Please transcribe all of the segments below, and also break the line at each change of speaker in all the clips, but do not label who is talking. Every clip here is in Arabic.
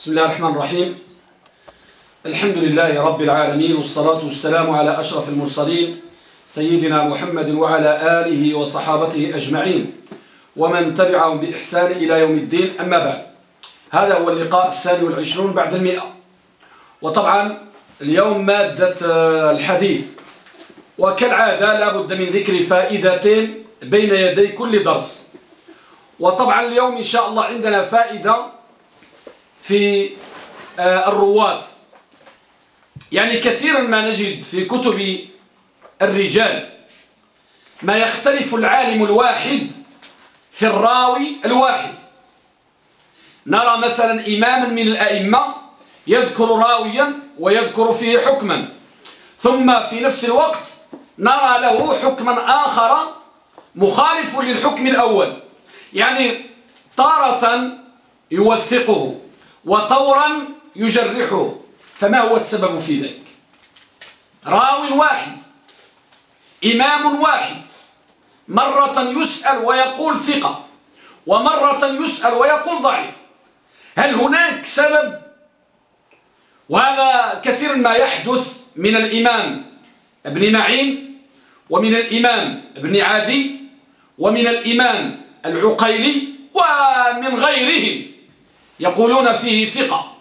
بسم الله الرحمن الرحيم. الحمد لله رب العالمين، والصلاة والسلام على أشرف المرسلين سيدنا محمد وعلى آله وصحابته أجمعين ومن تبعهم بإحسان إلى يوم الدين. أما بعد، هذا هو اللقاء 22 بعد 100، وطبعا اليوم مادة الحديث، وكالعادة لا بد من ذكر فائدتين بين يدي كل درس. وطبعا اليوم إن شاء الله عندنا فائدة في الرواة. يعني كثيرا ما نجد في كتب الرجال ما يختلف العالم الواحد في الراوي الواحد. نرى مثلا إماما من الأئمة يذكر راويا ويذكر فيه حكما، ثم في نفس الوقت نرى له حكما آخر مخالف للحكم الأول، يعني تارة يوثقه وطورا يجرحه. فما هو السبب في ذلك؟ راو واحد، إمام واحد، مرة يسأل ويقول ثقة، ومرة يسأل ويقول ضعيف. هل هناك سبب؟ وهذا كثير ما يحدث من الإمام ابن معين، ومن الإمام ابن عدي، ومن الإمام العقيلي، ومن غيرهم يقولون فيه ثقة،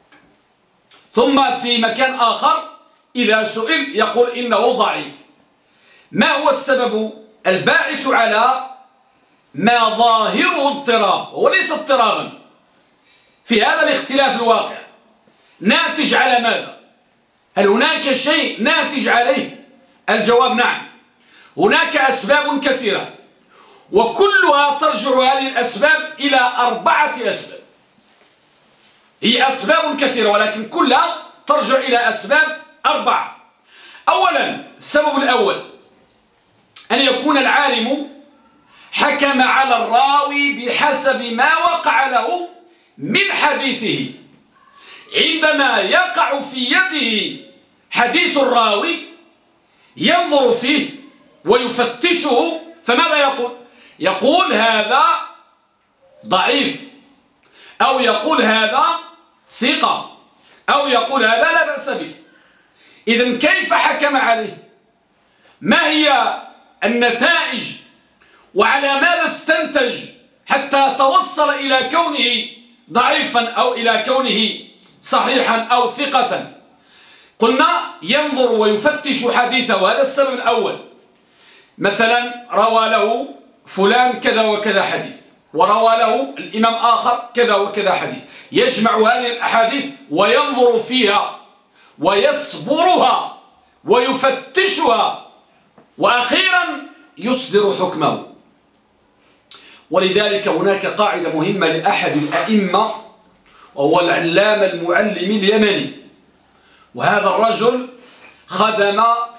ثم في مكان آخر إذا سئل يقول إنه ضعيف. ما هو السبب الباعث على ما ظاهره اضطراب وليس اضطرابا في هذا الاختلاف الواقع؟ ناتج على ماذا؟ هل هناك شيء ناتج عليه؟ الجواب نعم، هناك أسباب كثيرة، وكلها ترجع هذه الأسباب إلى 4 أسباب. هي أسباب كثيرة ولكن كلها ترجع إلى أسباب 4. أولا، السبب الأول أن يكون العالم حكم على الراوي بحسب ما وقع له من حديثه. عندما يقع في يده حديث الراوي ينظر فيه ويفتشه، فماذا يقول؟ يقول هذا ضعيف، أو يقول هذا ثقة، أو يقول هذا لا بأس به. إذن كيف حكم عليه؟ ما هي النتائج؟ وعلى ماذا استنتج حتى توصل إلى كونه ضعيفا أو إلى كونه صحيحا أو ثقة؟ قلنا ينظر ويفتش حديثه، هذا السبب الأول. مثلا روى له فلان كذا وكذا حديث، وروى له الإمام آخر كذا وكذا حديث، يجمع هذه الأحاديث وينظر فيها ويصبرها ويفتشها، وأخيرا يصدر حكمه. ولذلك هناك قاعدة مهمة لأحد الأئمة، وهو العلامة المعلم اليمني، وهذا الرجل خدم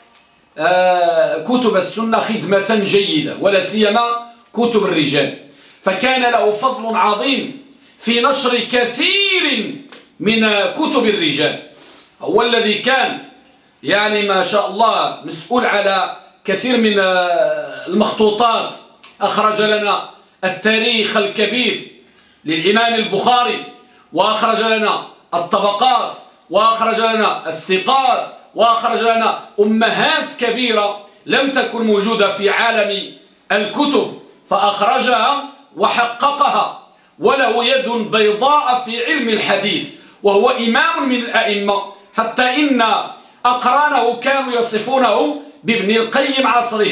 كتب السنة خدمة جيدة، ولا سيما كتب الرجال، فكان له فضل عظيم في نشر كثير من كتب الرجال. هو الذي كان يعني ما شاء الله مسؤول على كثير من المخطوطات. أخرج لنا التاريخ الكبير للإمام البخاري، وأخرج لنا الطبقات، وأخرج لنا الثقات، وأخرج لنا أمهات كبيرة لم تكن موجودة في عالم الكتب، فأخرجها وحققها، وله يد بيضاء في علم الحديث، وهو إمام من الأئمة، حتى إن أقرانه كانوا يصفونه بابن القيم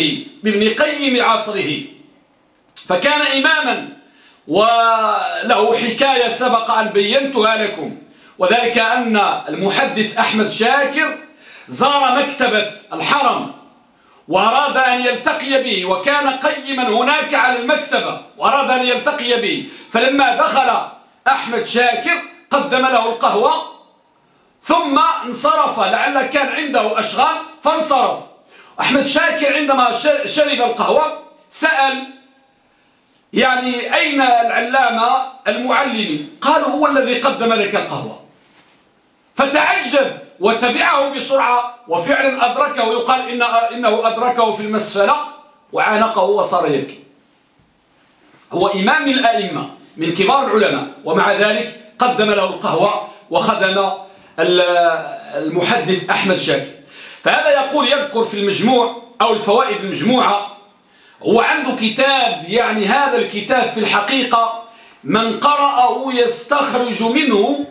عصره، فكان إماما. وله حكاية سبق أن بينتها لكم، وذلك أن المحدث أحمد شاكر زار مكتبة الحرم وأراد أن يلتقي به، وكان قيما هناك على المكتبة وأراد أن يلتقي به، فلما دخل أحمد شاكر قدم له القهوة ثم انصرف، لعل كان عنده أشغال فانصرف. أحمد شاكر عندما شرب القهوة سأل يعني أين العلامة المعلم؟ قالوا هو الذي قدم لك القهوة. فتعجب وتبعه بسرعة، وفعلا أدركه، يقال إنه أدركه في المسفلة وعانقه وصار يبكي. هو إمام الأئمة من كبار العلماء، ومع ذلك قدم له القهوة وخدم المحدث أحمد شاكر. فهذا يقول يذكر في المجموع أو الفوائد المجموعة، هو عنده كتاب، يعني هذا الكتاب في الحقيقة من قرأه يستخرج منه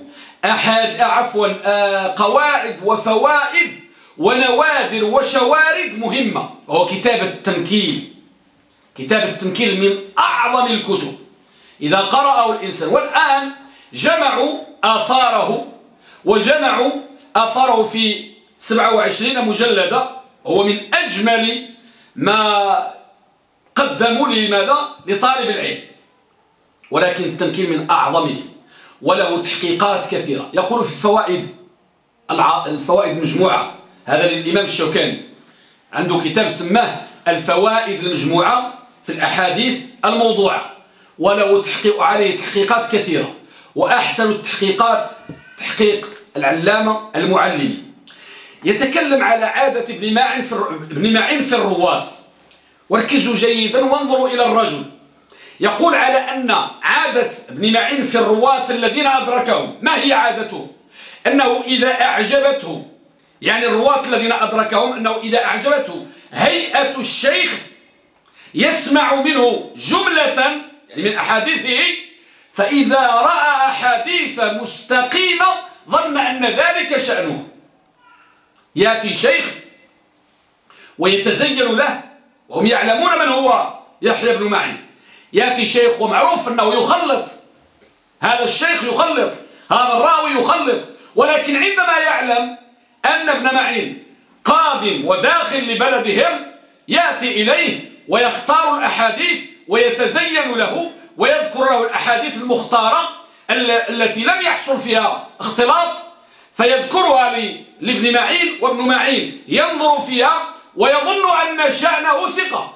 قواعد وفوائد ونوادر وشوارد مهمة. هو كتاب التمكيل. كتاب التمكيل من أعظم الكتب إذا قرأه الإنسان. والآن جمعوا آثاره في 27 مجلدة. هو من أجمل ما قدموا لماذا؟ لطالب العلم. ولكن التمكين من أعظمه وله تحقيقات كثيرة. يقول في الفوائد المجموعة، هذا للإمام الشوكاني، عنده كتاب سماه الفوائد المجموعة في الأحاديث الموضوعة، وله عليه تحقيقات كثيرة. وأحسن التحقيقات تحقيق العلامة المعلمي. يتكلم على عادة ابن معين في الرواة. وركزوا جيدا وانظروا إلى الرجل. يقول على أن عادة ابن معين في الرواة الذين أدركهم، ما هي عادته؟ أنه إذا أعجبته، يعني الرواة الذين أدركهم، أنه إذا أعجبته هيئة الشيخ يسمع منه جملة يعني من أحاديثه، فإذا رأى أحاديث مستقيمة ظن أن ذلك شأنه. يأتي شيخ ويتزين له، وهم يعلمون من هو يحيى بن معين. يأتي شيخ ومعروف أنه يخلط، هذا الشيخ يخلط، هذا الراوي يخلط، ولكن عندما يعلم أن ابن معين قادم وداخل لبلدهم يأتي إليه ويختار الأحاديث ويتزين له ويذكر له الأحاديث المختارة التي لم يحصل فيها اختلاط، فيذكرها لابن معين، وابن معين ينظر فيها ويظن أن شأنه ثقة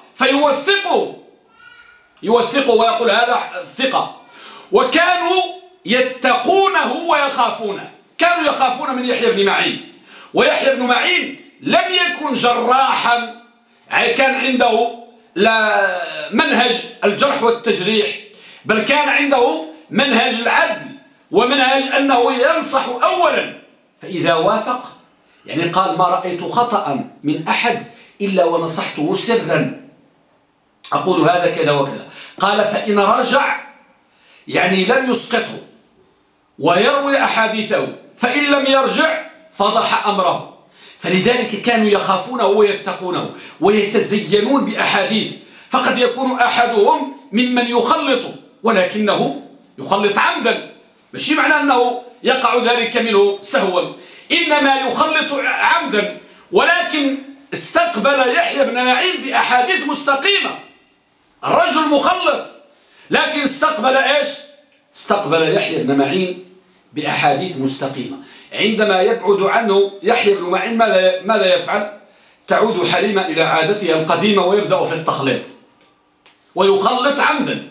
يوثقه ويقول هذا ثقة. وكانوا يتقونه ويخافونه، كانوا يخافون من يحيى بن معين. ويحيى بن معين لم يكن جراحا، كان عنده منهج الجرح والتجريح، بل كان عنده منهج العدل ومنهج أنه ينصح أولا، فإذا وافق يعني قال ما رأيت خطأ من أحد إلا ونصحته سرا، أقول هذا كذا وكذا. قال فإن رجع يعني لم يسقطه ويروي أحاديثه، فإن لم يرجع فضح أمره. فلذلك كانوا يخافونه ويتقونه ويتزينون بأحاديث. فقد يكون أحدهم ممن يخلط، ولكنه يخلط عمدا، مش معنى أنه يقع ذلك منه سهوا، إنما يخلط عمدا. ولكن استقبل يحيى بن معين بأحاديث مستقيمة، الرجل مخلط، لكن استقبل إيش؟ استقبل يحيى بن معين بأحاديث مستقيمة. عندما يبعد عنه يحيى بن معين ماذا يفعل؟ تعود حليمة إلى عادتها القديمة ويبدأ في التخليط ويخلط عمدا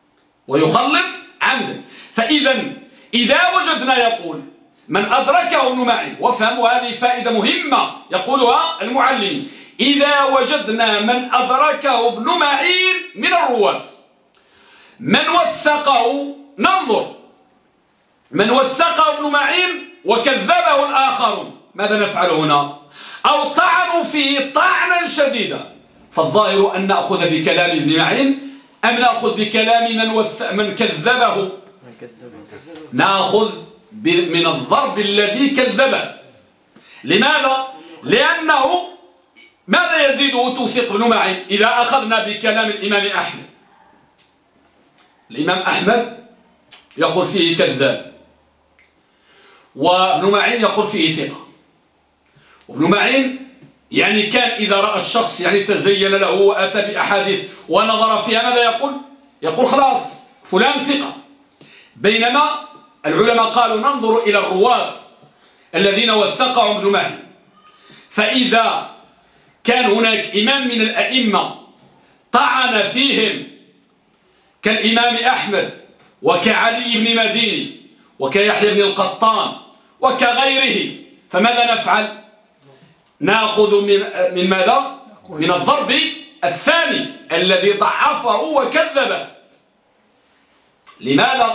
فإذا وجدنا، يقول من أدركه ابن معين، وفهموا هذه فائدة مهمة يقولها المعلم، إذا وجدنا من أدركه ابن معين من الرواة من وثقه، ننظر من وثقه ابن معين وكذبه الآخرون، ماذا نفعل هنا؟ أو طعنوا فيه طعنا شديدا، فالظاهر أن نأخذ بكلام ابن معين أم نأخذ بكلام من كذبه؟ نأخذ من الضرب الذي كذبه. لماذا؟ لأنه ماذا يزيده توثيق ابن معين إذا أخذنا بكلام الإمام أحمد؟ الإمام أحمد يقول فيه كذاب، وابن معين يقول فيه ثقة. وابن معين يعني كان إذا رأى الشخص يعني تزين له وأتى بأحاديث ونظر فيها ماذا يقول؟ يقول خلاص فلان ثقة. بينما العلماء قالوا ننظر إلى الرواة الذين وثقهم ابن معين، فإذا كان هناك إمام من الأئمة طعن فيهم كالإمام أحمد وكعلي بن مديني وكيحيى بن القطان وكغيره، فماذا نفعل؟ نأخذ من ماذا؟ من الضرب الثاني الذي ضعفه وكذبه. لماذا؟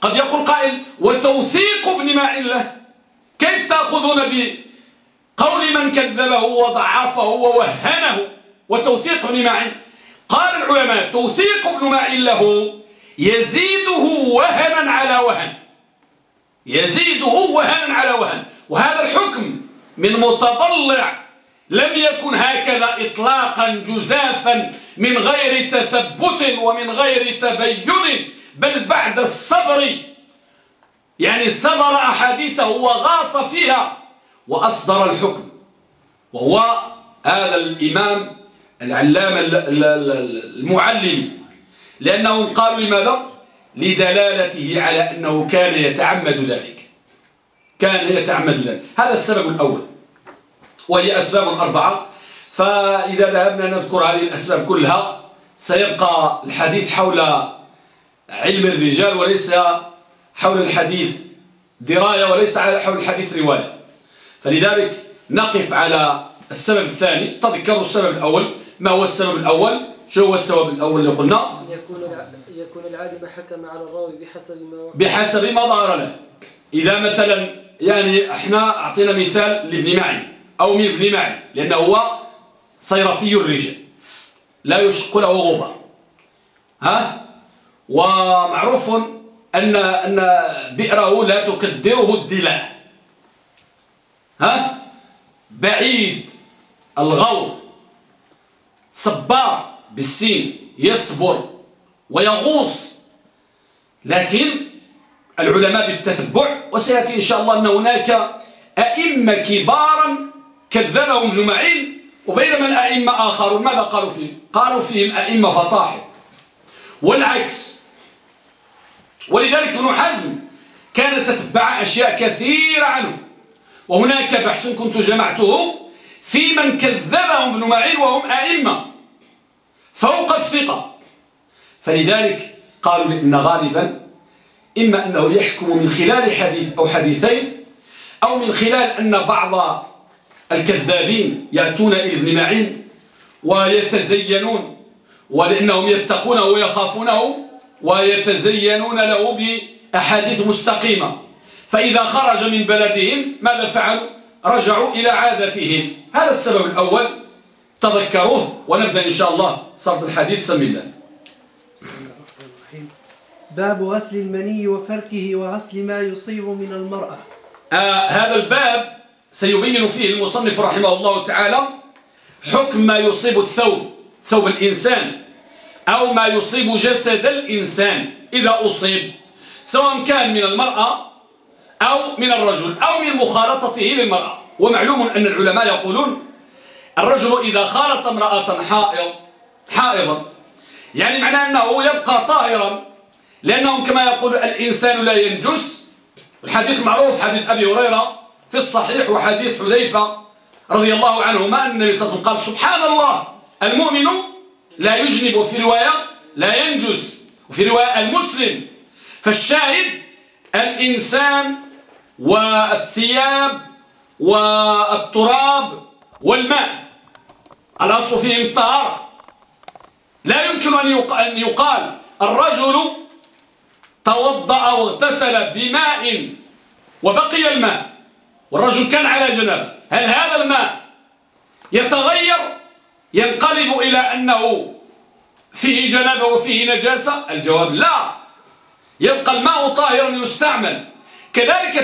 قد يقول قائل وتوثيق ابن معين له، كيف تأخذون بقول من كذبه وضعفه ووهنه وتوثيق ابن معين؟ قال العلماء توثيق ابن معين له يزيده وهنا على وهن، يزيده وهنا على وهن. وهذا الحكم من متضلع لم يكن هكذا إطلاقا جزافا من غير تثبت ومن غير تبين، بل بعد الصبر، يعني صبر أحاديثه وغاص فيها وأصدر الحكم. وهو هذا الإمام العلامة المعلم، لأنهم قالوا لماذا؟ لدلالته على أنه كان يتعمد ذلك، كان يتعمد ذلك. هذا السبب الأول، وهي أسباب أربعة. فإذا ذهبنا نذكر هذه الأسباب كلها سيبقى الحديث حول علم الرجال وليس حول الحديث دراية، وليس حول الحديث رواية. فلذلك نقف على السبب الثاني. تذكروا السبب الأول. ما هو السبب الأول؟ شو هو السبب الأول اللي قلنا؟
يكون العالم حكم على الراوي
بحسب ما ظهر له. إذا مثلا يعني احنا أعطينا مثال لابن معين أو من ابن معين، لأنه هو صيرفي الرجال لا يشق له غبار، ومعروف أن بئره لا تكدره الدلاء، بعيد الغور، صبار بالسين، يصبر ويغوص. لكن العلماء بالتتبع، وسيأتي إن شاء الله أن هناك أئمة كبارا كذبهم ابن معين، وبينما الأئمة آخرون ماذا قالوا فيهم؟ قالوا فيهم أئمة فطاحل، والعكس. ولذلك ابن حزم كان تتبع أشياء كثيرة عنه، وهناك بحث كنت جمعته في من كذبهم ابن معين وهم أئمة فوق الثقة. فلذلك قالوا إن غالبا إما أنه يحكم من خلال حديث أو حديثين، أو من خلال أن بعض الكذابين يأتون إلى ابن معين ويتزينون، ولأنهم يتقونه ويخافونه ويتزينون له بأحاديث مستقيمة، فإذا خرج من بلدهم ماذا فعلوا؟ رجعوا إلى عادتهم. هذا السبب الأول، تذكروه. ونبدأ إن شاء الله سرد الحديث. سم الله.
باب غسل المني وفركه وغسل ما يصيب من المرأة.
هذا الباب سيبين فيه المصنف رحمه الله تعالى حكم ما يصيب الثوب، ثوب الإنسان، أو ما يصيب جسد الإنسان إذا أصيب، سواء كان من المرأة أو من الرجل أو من مخالطته للمرأة. ومعلوم أن العلماء يقولون الرجل إذا خالط امرأة حائضا يعني معناه أنه يبقى طاهرا، لأنهم كما يقول الإنسان لا ينجس. الحديث معروف، حديث أبي هريرة في الصحيح، وحديث حذيفة رضي الله عنهما أن النبي صلى الله عليه وسلم قال سبحان الله المؤمن لا يجنب، وفي رواية لا ينجس، وفي رواية المسلم. فالشاهد الإنسان والثياب والتراب والماء الأصل فيهم الطهارة. لا يمكن أن يقال الرجل توضأ واغتسل بماء وبقي الماء والرجل كان على جنابه، هل هذا الماء يتغير ينقلب إلى أنه فيه جنابه وفيه نجاسة؟ الجواب لا، يبقى الماء طاهرا يستعمل. كذلك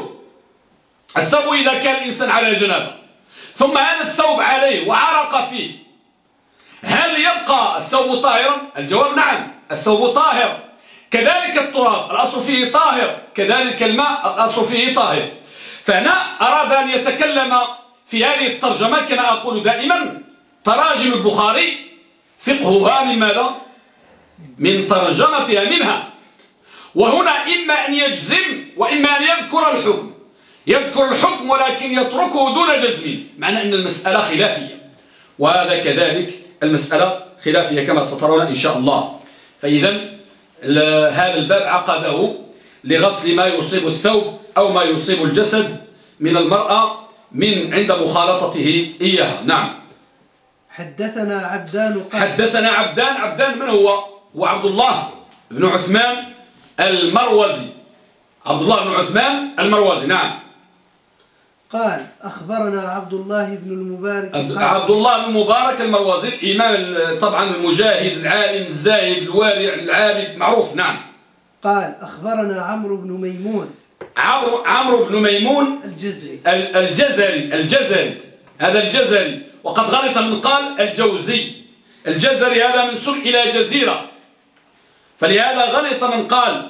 الثوب إذا كان الإنسان على جنابه ثم هذا الثوب عليه وعرق فيه، هل يبقى الثوب طاهرا؟ الجواب نعم، الثوب طاهر. كذلك التراب الأصل فيه طاهر، كذلك الماء الأصل فيه طاهر. فهنا أراد أن يتكلم في هذه الترجمة كما أقول دائما تراجم البخاري فقهها من ماذا؟ من ترجمتها منها. وهنا إما أن يجزم وإما أن يذكر الحكم ولكن يتركه دون جزم، معنى أن المسألة خلافية، وهذا كذلك المسألة خلافية كما سترون إن شاء الله. فإذا هذا الباب عقده لغسل ما يصيب الثوب أو ما يصيب الجسد من المرأة من عند مخالطته إياها. نعم.
حدثنا عبدان
عبدان من هو؟ عبد الله بن عثمان المروزي، عبد الله بن عثمان المروزي. نعم.
قال أخبرنا عبد الله بن المبارك.
عبد الله بن المبارك المروزي الإمام طبعا المجاهد العالم الزاهد الوارع العابد معروف. نعم.
قال أخبرنا عمرو بن ميمون.
عمرو بن ميمون الجزري هذا الجزري، وقد غلط من قال الجوزي. الجزري هذا منسوب إلى جزيرة، فلهذا غلط من قال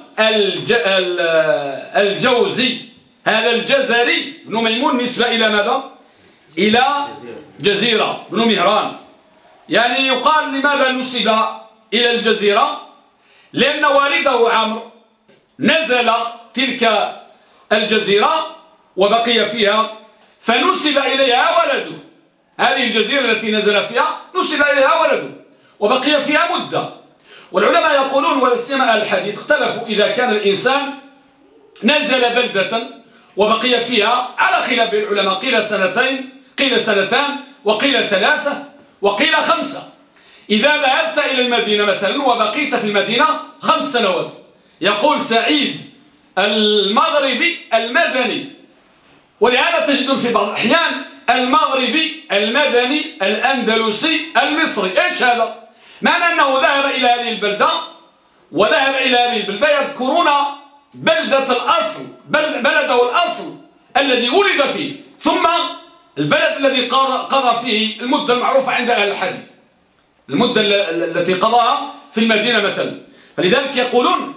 الجوزي. هذا الجزري بن ميمون نسبة إلى ماذا؟ إلى جزيرة بن مهران. يعني يقال لماذا نسب إلى الجزيرة؟ لأن والده عمرو نزل تلك الجزيرة وبقي فيها، فنسب إليها ولده. هذه الجزيرة التي نزل فيها نسب إليها ولده وبقي فيها مدة. والعلماء يقولون ولا سيما أهل الحديث اختلفوا إذا كان الإنسان نزل بلدة وبقي فيها على خلاف بين العلماء، قيل سنتين، قيل سنتان، وقيل 3، وقيل 5. إذا ذهبت إلى المدينة مثلا وبقيت في المدينة 5 سنوات، يقول سعيد المغربي المدني، ولهذا تجدون في بعض الأحيان المغربي المدني الأندلسي المصري. إيش هذا؟ معنى أنه ذهب إلى هذه البلدة وذهب إلى هذه البلدة يذكرون بلدة الأصل، بلده الأصل الذي ولد فيه، ثم البلد الذي قضى فيه المدة المعروفة عند أهل الحديث، المدة التي قضاها في المدينة مثلا. فلذلك يقولون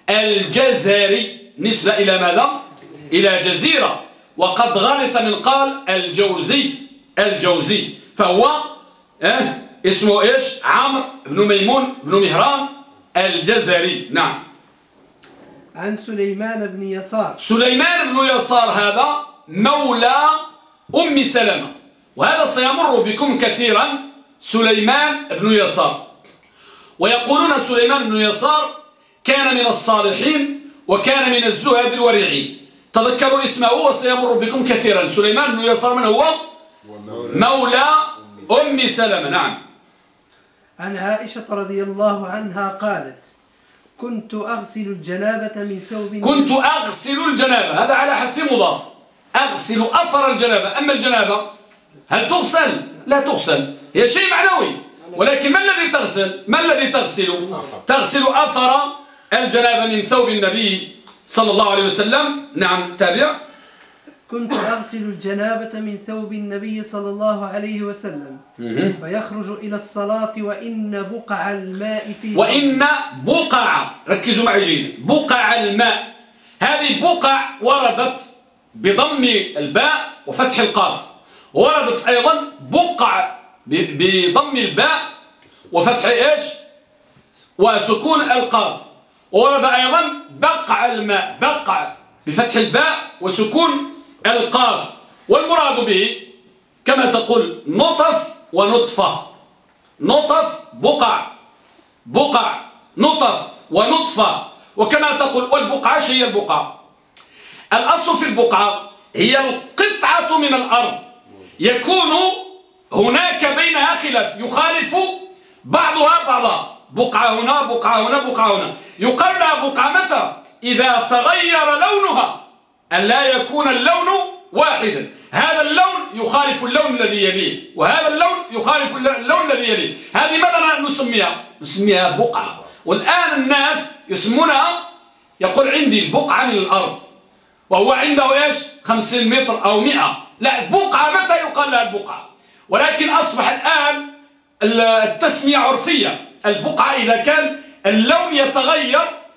الجزري نسبة إلى ماذا؟ إلى جزيرة. وقد غلط من قال الجوزي فهو اسمه إيش؟ عمرو بن ميمون بن مهران الجزري. نعم.
عن سليمان بن يسار.
سليمان بن يسار هذا مولى أم سلمة، وهذا سيمر بكم كثيرا. سليمان بن يسار، ويقولون سليمان بن يسار كان من الصالحين وكان من الزهد الورعين. تذكروا اسمه وسيمر بكم كثيرا. سليمان بن يسار من هو؟ مولى أم سلمة. نعم.
عن عائشة رضي الله عنها قالت كنت أغسل الجنابة من ثوب.
كنت أغسل الجنابة، هذا على حذف مضاف. أغسل أثر الجنابة. أما الجنابة هل تغسل؟ لا تغسل، هي شيء معنوي. ولكن ما الذي تغسل؟ ما الذي تغسل؟ تغسل أثر الجنابة من ثوب النبي صلى الله عليه وسلم. نعم. تابع.
كنت أغسل الجنابة من ثوب النبي صلى الله عليه وسلم فيخرج إلى الصلاة وإن بقع الماء فيه.
وإن بقع، ركزوا معي جيدا، بقع الماء، هذه بقع وردت بضم الباء وفتح القاف، وردت أيضا بقع بضم الباء وفتح إيش وسكون القاف، وورد أيضا بقع الماء، بقع بفتح الباء وسكون القاف. والمراد به كما تقول نطف ونطفة، نطف بقع، بقع نطف ونطفة، وكما تقول والبقعة هي البقعة. الأصل في البقعة هي القطعة من الأرض يكون هناك بينها خلاف، يخالف بعضها بعضا، بقعة هنا بقعة هنا بقعة هنا. يقال لها بقعة متى؟ إذا تغير لونها، أن لا يكون اللون واحدا، هذا اللون يخالف اللون الذي يليه، وهذا اللون يخالف اللون الذي يليه. هذه ماذا نسميها؟ نسميها بقعة. والآن الناس يسمونها، يقول عندي البقعة من الأرض وهو عنده إيش 50 متر أو 100. لا، بقعة متى يقال لها البقعة؟ ولكن أصبح الآن التسمية عرفية. البقعة إذا كان اللون يتغير،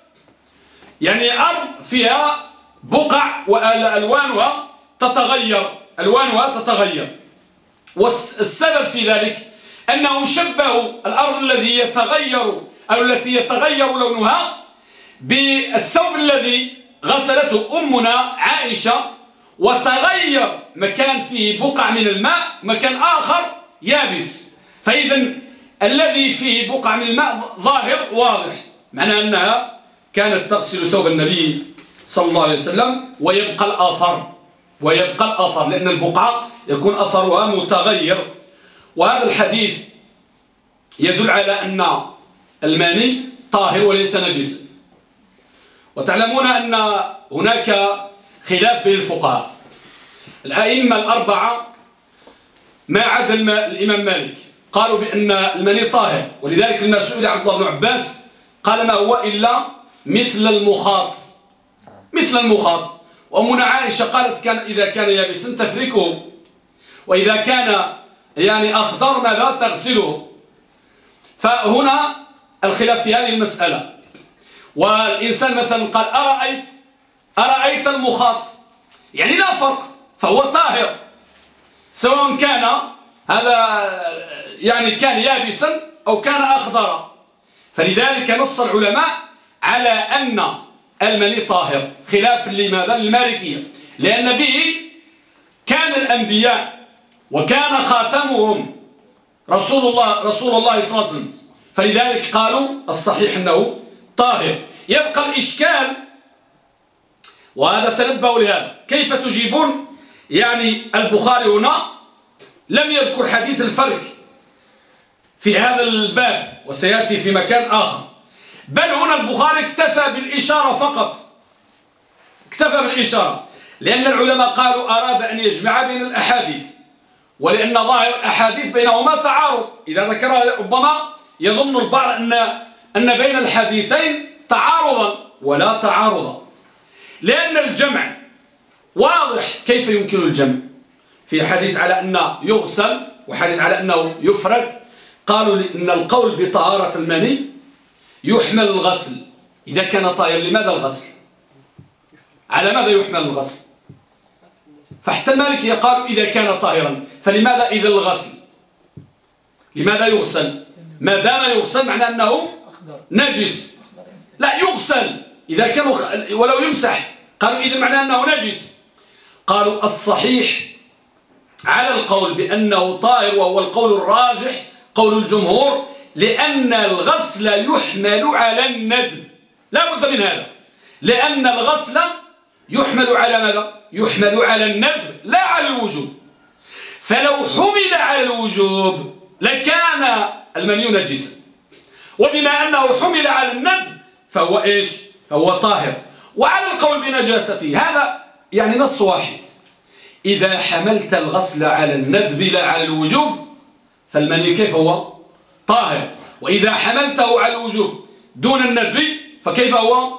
يعني أرض فيها بقع وألوانها تتغير، ألوانها تتغير. والسبب في ذلك أنهم شبهوا الأرض الذي يتغير أو التي يتغير لونها بالثوب الذي غسلته أمنا عائشة، وتغير مكان فيه بقع من الماء مكان آخر يابس، فإذا الذي فيه بقع من الماء ظاهر واضح، معنى أنها كانت تغسل ثوب النبي صلى الله عليه وسلم ويبقى الأثر، ويبقى الأثر، لأن البقعة يكون أثرها متغير. وهذا الحديث يدل على أن الماني طاهر وليس نجسا. وتعلمون أن هناك خلاف بين الفقهاء. الأئمة الأربعة ما عدا الإمام مالك قالوا بأن المني طاهر، ولذلك لما سئل عبد الله بن عباس قال ما هو إلا مثل المخاط، مثل المخاط. وأمنا عائشة قالت إذا كان يابسا تفركه، وإذا كان يعني أخضر ماذا تغسله. فهنا الخلاف في هذه المسألة. والإنسان مثلا قال أرأيت المخاط، يعني لا فرق، فهو طاهر سواء كان هذا يعني كان يابسا أو كان أخضر. فلذلك نص العلماء على أن المني طاهر، خلاف لماذا؟ للمالكية، لأن به كان الأنبياء وكان خاتمهم رسول الله صلى الله عليه وسلم، فلذلك قالوا الصحيح أنه طاهر. يبقى الإشكال، وهذا تنبهوا لهذا، كيف تجيبون؟ يعني البخاري هنا لم يذكر حديث الفرق في هذا الباب، وسيأتي في مكان آخر، بل هنا البخاري اكتفى بالإشارة فقط، اكتفى بالإشارة، لأن العلماء قالوا أراد أن يجمع بين الأحاديث، ولأن ظاهر الأحاديث بينهما تعارض. إذا ذكرها ربما يظن البعض أن بين الحديثين تعارضا، ولا تعارض، لأن الجمع واضح. كيف يمكن الجمع؟ في حديث على أنه يغسل وحديث على أنه يفرك. قالوا لأن القول بطهارة المني يحمل الغسل. إذا كان طاهر لماذا الغسل؟ على ماذا يحمل الغسل؟ فحتى المالكية قالوا إذا كان طاهرا فلماذا إذا الغسل؟ لماذا يغسل؟ ما دام يغسل معنى أنه نجس. لا يغسل إذا كان ولو يمسح. قالوا إذا معنى أنه نجس. قالوا الصحيح على القول بأنه طاهر، وهو القول الراجح قول الجمهور، لأن الغسل يحمل على الندب. لا بد من هذا، لأن الغسل يحمل على ماذا؟ يحمل على الندب لا على الوجوب. فلو حمل على الوجوب لكان المني نجسا، وبما أنه حمل على الندب فهو إيش؟ فهو طاهر. وعلى القول بنجاسته هذا يعني نص واحد. إذا حملت الغسل على الندب لا على الوجوب فالمني كيف هو؟ طاهر. وإذا حملته على الوجوب دون الندب فكيف هو؟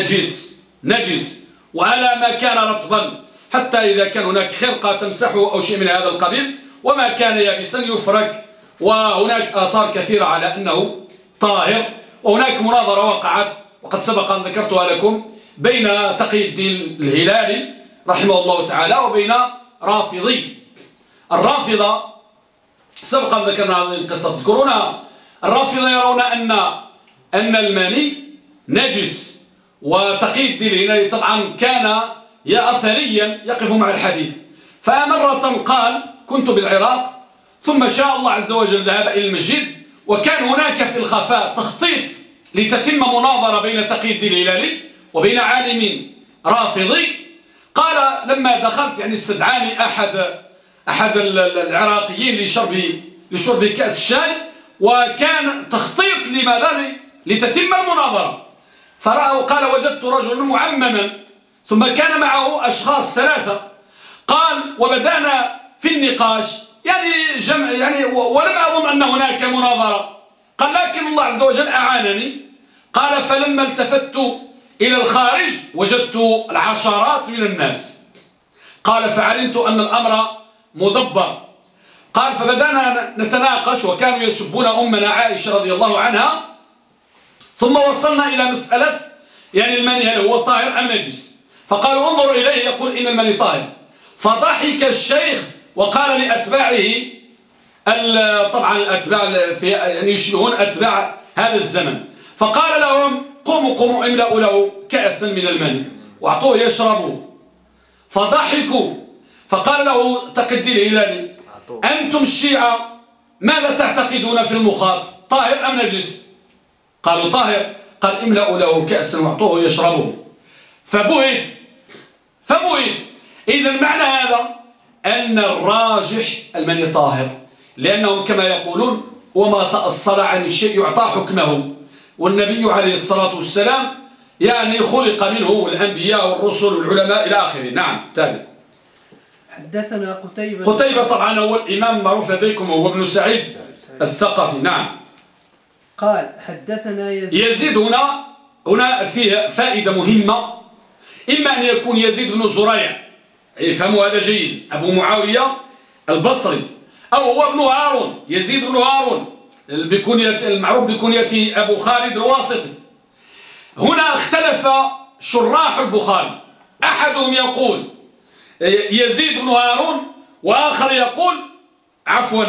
نجس. وعلى ما كان رطبا، حتى إذا كان هناك خرقة تمسحه أو شيء من هذا القبيل، وما كان يابسا يفرك. وهناك آثار كثيرة على أنه طاهر. وهناك مناظرة وقعت وقد سبق أن ذكرتها لكم بين تقي الدين الهلالي رحمه الله تعالى وبين رافضي. الرافضة سبق أن ذكرنا هذه القصة تذكرونها. الرافضة يرون أن المني نجس، وتقي الدين الهلالي طبعا كان أثريا يقف مع الحديث. فمرة قال كنت بالعراق ثم شاء الله عز وجل ذهب إلى المسجد، وكان هناك في الخفاء تخطيط لتتم مناظرة بين تقي الدين الهلالي وبين عالم رافضي. قال لما دخلت يعني استدعاني أحد العراقيين لشرب كأس الشاي، وكان تخطيط لماذا؟ لتتم المناظرة. فرأى وقال وجدت رجلا معمما ثم كان معه أشخاص ثلاثة. قال وبدأنا في النقاش يعني جمع يعني ولم أظن أن هناك مناظرة. قال لكن الله عز وجل أعانني. قال فلما التفت إلى الخارج وجدت العشرات من الناس. قال فعلمت أن الأمر مدبر. قال فبدأنا نتناقش وكانوا يسبون أمنا عائشة رضي الله عنها، ثم وصلنا إلى مسألة يعني المني هل هو طاهر أم نجس؟ فقالوا انظروا إليه يقول إن المني طاهر. فضحك الشيخ وقال لأتباعه، طبعا الأتباع يعني يشبهون أتباع هذا الزمن، فقال لهم قوموا املأوا له كأسا من المني واعطوه يشربوا. فضحكوا. فقال له تقي الدين الهلالي أنتم الشيعة ماذا تعتقدون في المخاط؟ طاهر أم نجس؟ قالوا طاهر. قال املأوا له كأسا واعطوه يشربه. فبهت. إذا معنى هذا أن الراجح المني طاهر، لأنهم كما يقولون وما تأصل عن الشيء يعطى حكمه. والنبي عليه الصلاة والسلام يعني خلق منه الأنبياء والرسل والعلماء إلى آخره. نعم تابع.
حدثنا قتيبة.
قتيبة طبعا هو الإمام المعروف لديكم، هو ابن سعيد الثقفي. نعم.
قال حدثنا
يزيد هنا فيه فائدة مهمة، إما أن يكون يزيد بن زريع، يفهموا هذا جيد، أبو معاوية البصري، أو هو ابن هارون، يزيد بن هارون المعروف بكنية أبو خالد الواسطي. هنا اختلف شراح البخاري، أحدهم يقول يزيد بن هارون، وآخر يقول عفوا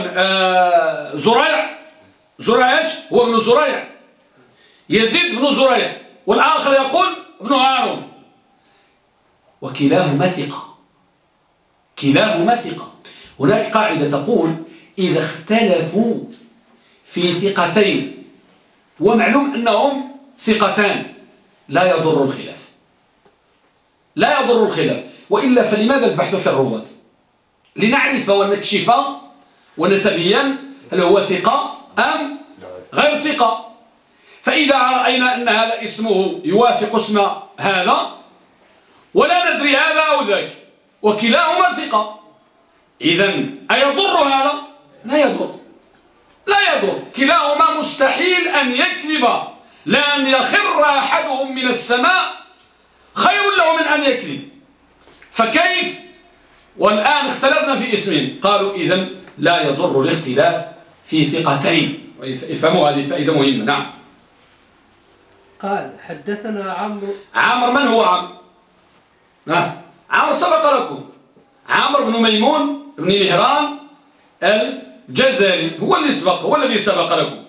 زريع هو ابن زريع، يزيد بن زريع، والآخر يقول ابن هارون، وكلاهما ثقة، كلاهما ثقة. هناك قاعدة تقول إذا اختلفوا في ثقتين ومعلوم أنهم ثقتان لا يضر الخلاف، لا يضر الخلاف. وإلا فلماذا البحث في الرواة؟ لنعرف ونكشف ونتبين هل هو ثقة أم غير ثقة. فإذا رأينا أن هذا اسمه يوافق اسم هذا ولا ندري هذا أو ذاك وكلاهما ثقة، إذن أيضر هذا؟ لا يضر، لا يضر، كلاهما مستحيل أن يكذب، لأن يخر أحدهم من السماء خير له من أن يكذب. فكيف والآن اختلفنا في اسمين؟ قالوا إذن لا يضر الاختلاف في ثقتين. افهموا هذه فائدة مهمة. نعم.
قال حدثنا
عمرو. من هو عمرو؟ عمرو سبق لكم، عمرو بن ميمون بن مهران الجزري، هو اللي سبق، هو الذي سبق لكم.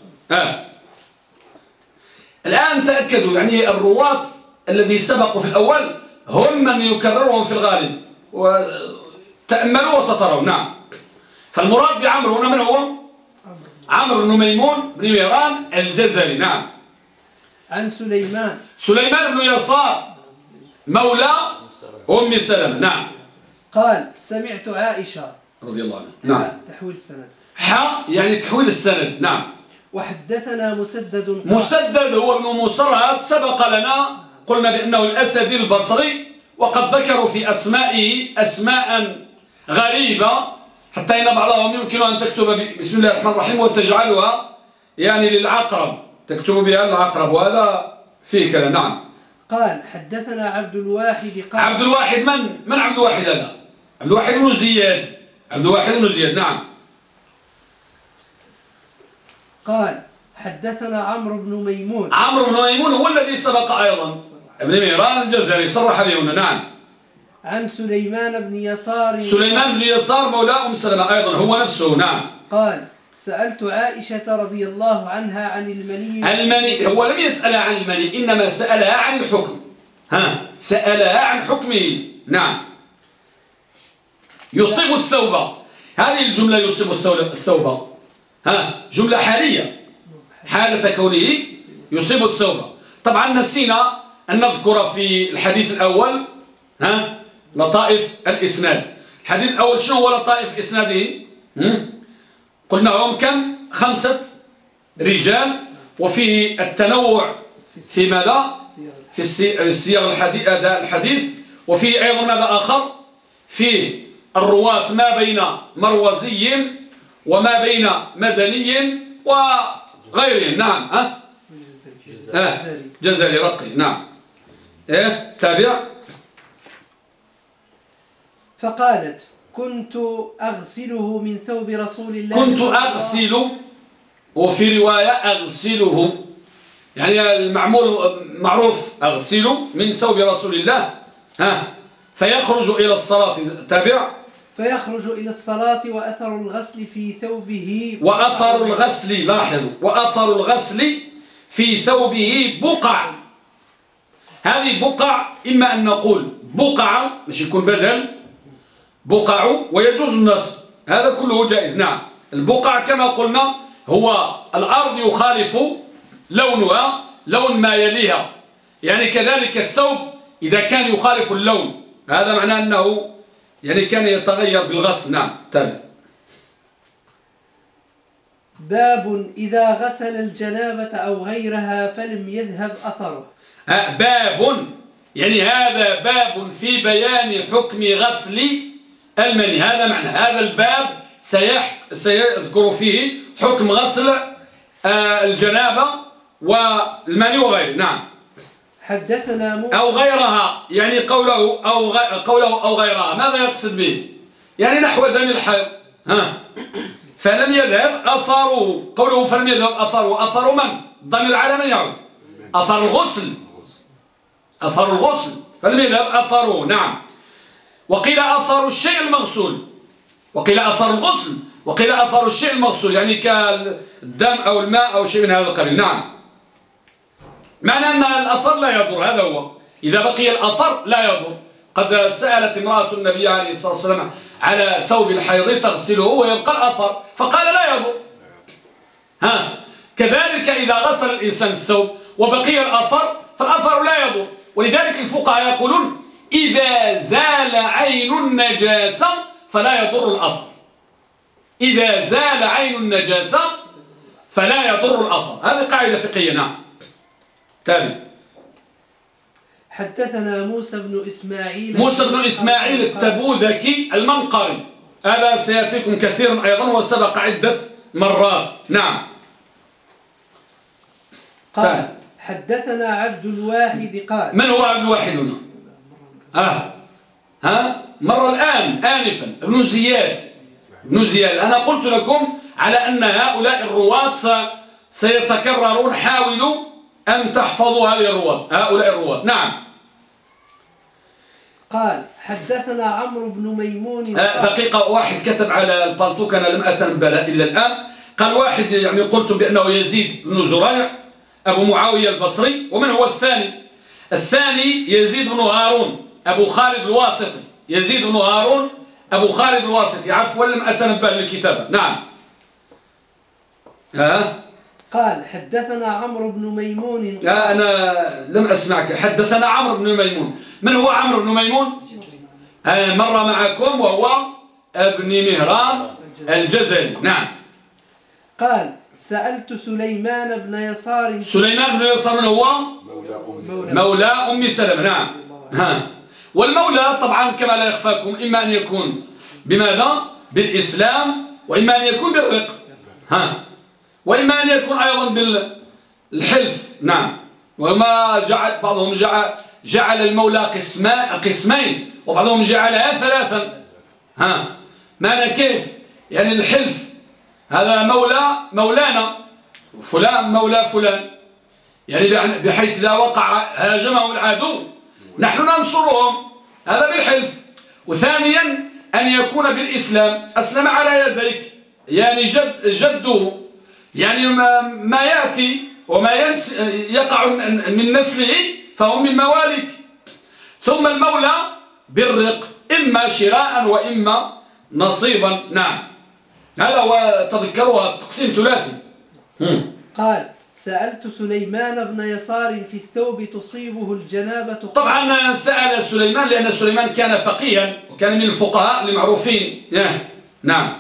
الآن تأكدوا، يعني الرواة الذي سبقوا في الأول هم من يكررهم في الغالب، وتأملوا وستروا. نعم. فالمراد بعمرو هنا من هو؟ عمرو بن ميمون بن مهران الجزري. نعم.
عن
سليمان بن يسار مولى أم سلمة. نعم.
قال سمعت عائشة
رضي الله عنها. نعم.
تحويل السند،
يعني تحويل السند. نعم.
وحدثنا
مسدد هو ابن مصرهد، سبق لنا قلنا بأنه الأسدي البصري، وقد ذكروا في أسمائه أسماء غريبة، حتى إن بعضهم يمكن أن تكتب بسم الله الرحمن الرحيم وتجعلها يعني للعقرب، تكتب بها العقرب، وهذا فيه كلام. نعم.
قال حدثنا عبد الواحد. قال
عبد الواحد من عبد الواحد هذا؟ عبد الواحد بن زياد. عبد الواحد بن زياد. نعم.
قال حدثنا عمرو بن ميمون.
عمرو بن ميمون هو الذي سبق أيضا، ابن مهران الجزري، صرح به هنا. نعم.
عن سليمان بن يسار.
سليمان بن يسار مولى أم سلمة أيضا، هو نفسه. نعم.
قال سألت عائشة رضي الله عنها عن
المني. هو لم يسألها عن المني، إنما سألها عن الحكم. سألها عن حكمه. نعم. يصيب الثوب، هذه الجملة يصيب الثوب جملة حالية، حالة كونه يصيب الثوب. طبعا نسينا أن نذكر في الحديث الأول لطائف الإسناد. الحديث الأول شنو هو لطائف إسناده؟ قلنا هم كم؟ 5 رجال، وفي التنوع في ماذا؟ في السياق الحديث، وفي أيضا ماذا آخر؟ في الرواة ما بين مروزي وما بين مدني وغيره. نعم. جزري رقي. نعم. تابع.
فقالت كنت أغسله من ثوب رسول الله.
كنت أغسل، وفي رواية أغسله، يعني المعمول معروف، أغسل من ثوب رسول الله فيخرج إلى الصلاة. تابع.
فيخرج إلى الصلاة وأثر الغسل في ثوبه.
وأثر الغسل، لاحظوا، وأثر الغسل في ثوبه بقع. هذه بقع، إما أن نقول بقع مش يكون بدل، بقع، ويجوز النصب، هذا كله جائز. نعم. البقع كما قلنا هو الأرض يخالف لونها لون ما يليها، يعني كذلك الثوب إذا كان يخالف اللون، هذا معناه أنه يعني كان يتغير بالغسل. نعم. تابع.
باب إذا غسل الجنابة أو غيرها فلم يذهب أثره.
باب، يعني هذا باب في بيان حكم غسل المني. هذا معنى هذا الباب، سيذكر فيه حكم غسل الجنابة والمني وغيره. نعم.
حدثنا
أو غيرها، يعني قوله أو غيرها ماذا يقصد به؟ يعني نحو دم الحيض. فلم يذهب أثره، قوله فلم يذهب أثره، أثر من؟ الضمير على من يعود؟ أثر الغسل، أثر الغسل، فلم يذهب أثره. نعم. وقيل أثر الشيء المغسول، وقيل أثر الغسل، وقيل أثر الشيء المغسول، يعني كالدم أو الماء أو شيء من هذا القبيل. نعم. معنى أن الأثر لا يضر، هذا هو. إذا بقي الأثر لا يضر. قد سألت امرأة النبي عليه الصلاة والسلام على ثوب الحيض تغسله ويبقى الأثر، فقال لا يضر. كذلك إذا غسل الإنسان الثوب وبقي الأثر فالأثر لا يضر. ولذلك الفقهاء يقولون إذا زال عين النجاسة فلا يضر الأثر. إذا زال عين النجاسة فلا يضر الأثر، هذه قاعدة فقهية. نعم. تابع.
حدثنا موسى بن إسماعيل
التبوذكي المنقري، هذا سيأتيكم كثيرا أيضا وسبق عدة مرات. نعم.
قال حدثنا عبد الواحد قال.
من هو عبد الواحد هنا؟ مر الآن آنفا ابن زياد. أنا قلت لكم على أن هؤلاء الرواة سيتكررون، حاولوا أن تحفظوا هؤلاء الرواة. نعم.
قال حدثنا عمرو بن ميمون.
دقيقة، واحد كتب على البالتوك أنا لم أتنبه إلا الآن، قال واحد يعني قلت بأنه يزيد بن زريع أبو معاوية البصري. ومن هو الثاني؟ الثاني يزيد بن هارون أبو خالد الواسطي، يزيد بن هارون أبو خالد الواسطي، عفوا لم أتنبه للكتابة. نعم.
قال حدثنا عمرو بن ميمون.
لا أنا لم أسمعك. حدثنا عمرو بن ميمون. من هو عمرو بن ميمون؟ مر معكم، وهو ابن مهران الجزري. نعم.
قال سألت سليمان بن يسار.
سليمان بن يسار من هو؟ مولى أم سلمة. نعم. والمولى طبعا كما لا يخفاكم إما أن يكون بماذا؟ بالإسلام، وإما أن يكون بالرق، وإما أن يكون أيضا بالحلف. نعم. وما بعضهم جعل المولى قسمين، وبعضهم جعلها ثلاثا. معنى كيف؟ يعني الحلف هذا مولانا، فلان مولى فلان، يعني بحيث إذا وقع هاجمهم العدو نحن ننصرهم، هذا بالحلف. وثانيا أن يكون بالإسلام، أسلم على يديك، يعني جده، يعني ما يأتي وما يقع من نسله فهم من مواليك. ثم المولى بالرق، إما شراء وإما نصيبا. نعم. هذا هو، تذكروا التقسيم ثلاثي.
قال سألت سليمان بن يسار في الثوب تصيبه الجنابة.
طبعا سأل سليمان لأن سليمان كان فقيها وكان من الفقهاء المعروفين. نعم.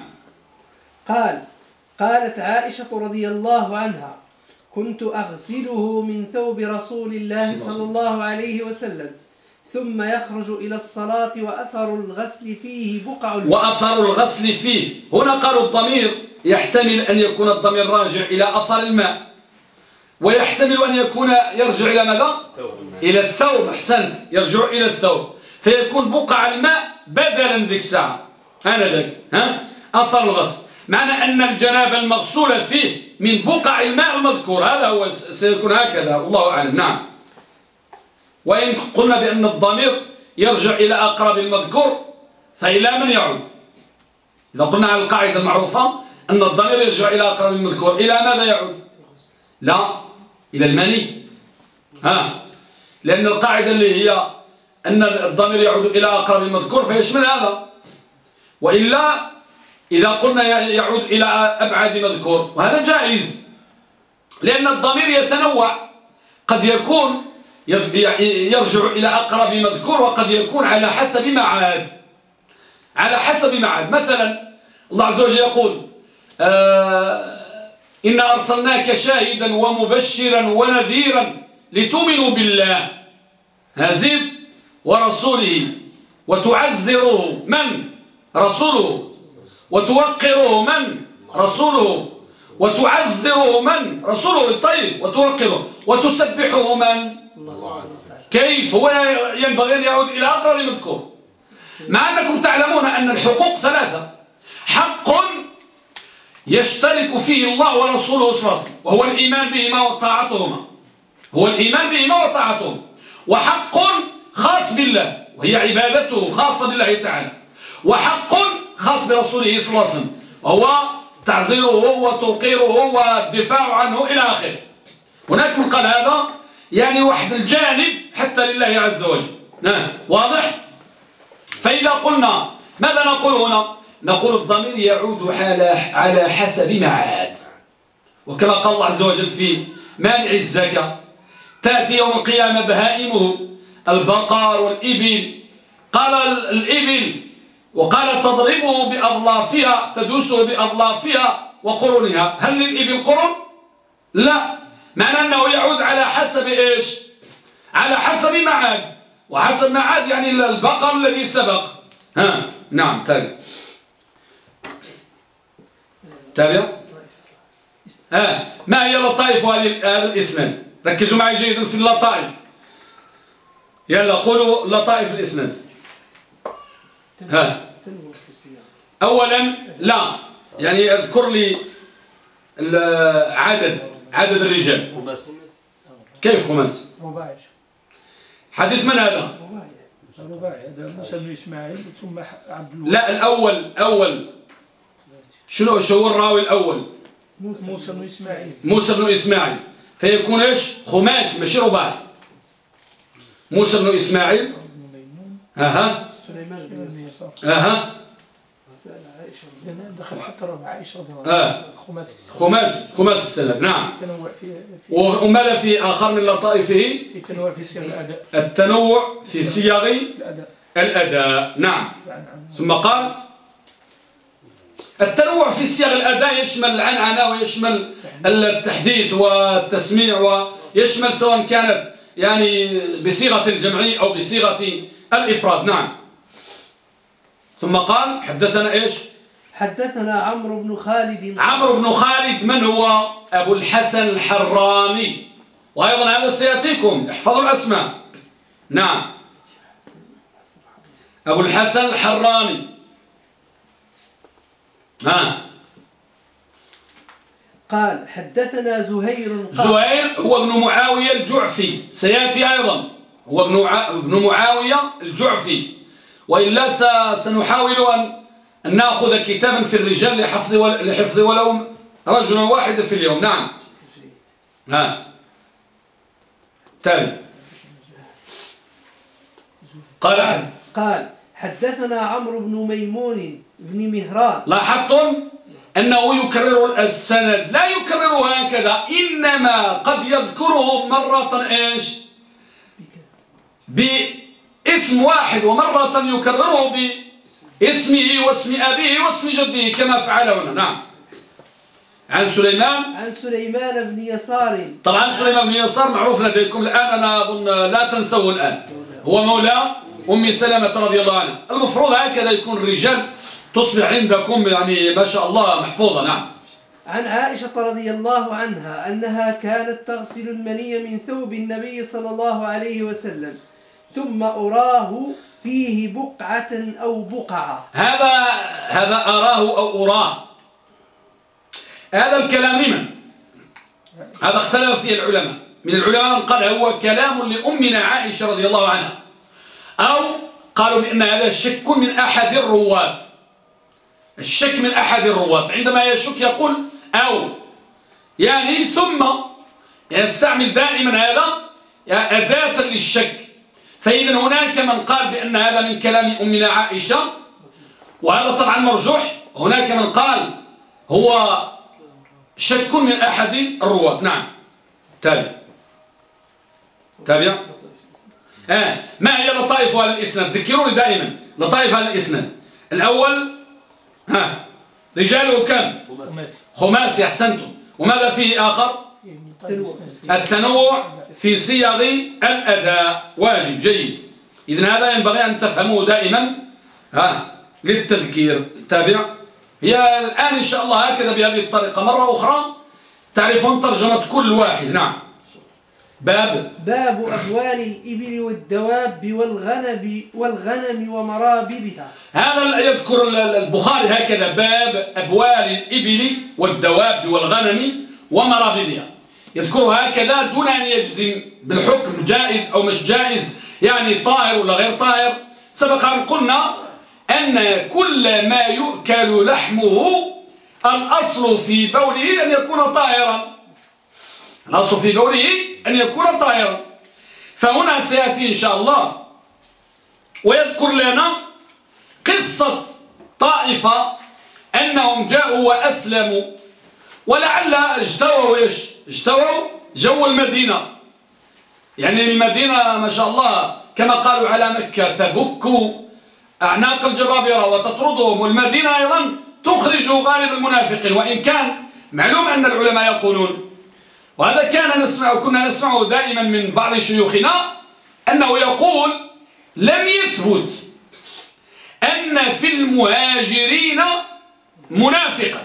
قالت عائشة رضي الله عنها كنت أغسله من ثوب رسول الله صلى الله عليه وسلم ثم يخرج إلى الصلاة وأثر الغسل فيه بقع.
وأثر الغسل فيه هنا قالوا الضمير يحتمل أن يكون الضمير راجع إلى أثر الماء، ويحتمل أن يكون يرجع إلى ماذا؟ إلى الثوب. أحسنت، يرجع إلى الثوب، فيكون بقع الماء بدلا ذيك الساعة آنذاك أثر الغسل، معنى أن الجنابة المغسولة فيه من بقع الماء المذكور، هذا هو سيكون هكذا، والله أعلم. نعم. وإن قلنا بأن الضمير يرجع إلى أقرب المذكور فإلى من يعود؟ إذا قلنا على القاعدة المعروفة أن الضمير يرجع إلى أقرب المذكور، إلى ماذا يعود؟ لا، إلى المني. لأن القاعدة اللي هي أن الضمير يعود إلى أقرب المذكور فيشمل هذا، وإلا إذا قلنا يعود إلى أبعد مذكور، وهذا جائز لأن الضمير يتنوع، قد يكون يرجع إلى أقرب مذكور، وقد يكون على حسب ما عاد. مثلا الله عز وجل يقول إنا أرسلناك شاهدا ومبشرا ونذيرا لتؤمنوا بالله هزيب ورسوله وتعزروا من رسوله وتوقروا من رسوله وتعزروا من رسوله طيب وتوقروا وتسبحوا من كيف هو ينبغي أن يعود إلى أقرب مذكور مع أنكم تعلمون أن الحقوق ثلاثة حق يشترك فيه الله ورسوله صلى الله عليه وسلم وهو الإيمان بهما وطاعتهما هو الإيمان بهما وطاعتهما وحق خاص بالله وهي عبادته خاصة بالله تعالى وحق خاص برسوله صلى الله عليه وسلم وهو تعزيره وتوقيره والدفاع عنه إلى آخره هناك من قال هذا يعني وحد الجانب حتى لله عز وجل واضح؟ فإذا قلنا ماذا نقول هنا؟ نقول الضمير يعود على حسب ما عاد وكما قال الله عز وجل في مانع الزكاة تأتي يوم القيامة بهائمه البقر والإبل قال الإبل وقال تضربه بأظلافها تدوسه بأظلافها وقرونها هل للإبل قرن؟ لا معنى أنه يعود على حسب إيش؟ على حسب ما عاد وحسب ما عاد يعني البقر الذي سبق نعم تابع ما هي لطائف هذا الإسناد ركزوا معي جيدا في اللطائف يلا قولوا لطائف الإسناد أولا لا يعني اذكر لي عدد الرجال كيف خماس حديث من هذا
رباعي هذا موسى بن إسماعيل ثم عبد الله
لا الأول شنو هو الراوي الأول
موسى
بن إسماعيل فيكون إيش خماسي ماشي رباعي موسى بن إسماعيل
سليمان بن يسار دخل حتى ربع عائشة رضي الله عنها
خماس السند نعم
التنوع
وماذا في آخر من لطائفه
التنوع في صيغ الأداء
التنوع في صيغ الأداء نعم ثم قال التنوع في صيغ الأداء يشمل العنعنة ويشمل التحديث والتسميع ويشمل سواء كانت يعني بصيغة الجمعي أو بصيغة الإفراد نعم ثم قال حدثنا إيش
حدثنا عمرو بن خالد
من هو أبو الحسن الحراني وأيضا هذا سيأتيكم احفظوا الأسماء نعم أبو الحسن الحراني
قال حدثنا زهير
هو ابن معاوية الجعفي سيأتي أيضا هو ابن معاوية الجعفي وإلا سنحاول أن نأخذ كتابا في الرجال لحفظ ولو رجلا واحدا في اليوم نعم تالي
قال حدثنا عمرو بن ميمون بن مهران
لاحظتم أنه يكرر السند لا يكرره هكذا إنما قد يذكره مرة إيش باسم واحد ومرة يكرره باسمه واسم أبيه واسم جده كما فعل هنا نعم عن
سليمان بن يسار
طبعا سليمان بن يسار معروف لديكم الآن أنا أظن لا تنسوه الآن هو مولى أم سلمة رضي الله عنها المفروض هكذا يكون الرجال تصبح عندكم يعني ما شاء الله محفوظة نعم
عن عائشة رضي الله عنها أنها كانت تغسل المني من ثوب النبي صلى الله عليه وسلم ثم أراه فيه بقعة أو بقعة
هذا أراه أو أراه هذا الكلام لمن هذا اختلف فيه العلماء من العلماء من قال هو كلام لأمنا عائشة رضي الله عنها أو قالوا بأن هذا شك من أحد الرواة الشك من أحد الرواة عندما يشك يقول أو يعني ثم يستعمل دائما هذا أداة للشك فإذا هناك من قال بأن هذا من كلام أمنا عائشة وهذا طبعا مرجوح هناك من قال هو شك من أحد الرواة نعم تابع ما هي لطائف هذا الإسناد ذكروني دائما لطائف هذا الإسناد الأول رجاله كم خماسي أحسنتم وماذا فيه آخر التنوع في صيغ الأداء واجب جيد. إذن هذا ينبغي أن تفهموه دائما للتذكير. تابع. هي الآن إن شاء الله هكذا بهذه الطريقة مرة أخرى تعرفون ترجمة كل واحد. نعم. باب
أبوال الإبل والدواب والغنم ومرابضها.
هذا يذكر البخاري هكذا: باب أبوال الإبل والدواب والغنم ومرابضها. يذكره هكذا دون أن يجزم بالحكم جائز أو مش جائز، يعني طاهر ولا غير طاهر. سبق أن قلنا أن كل ما يؤكل لحمه الأصل في بوله أن يكون طاهرا. الأصل في بوله أن يكون طاهرا. فهنا سيأتي إن شاء الله ويذكر لنا قصة طائفة أنهم جاءوا وأسلموا، ولعل اجتووا جو المدينة. يعني المدينة ما شاء الله كما قالوا على مكة: تبك أعناق الجبابرة وتطردهم. والمدينة أيضا تخرج غالب المنافقين، وإن كان معلوم أن العلماء يقولون، وهذا كنا نسمعه دائما من بعض شيوخنا، أنه يقول: لم يثبت أن في المهاجرين منافقا.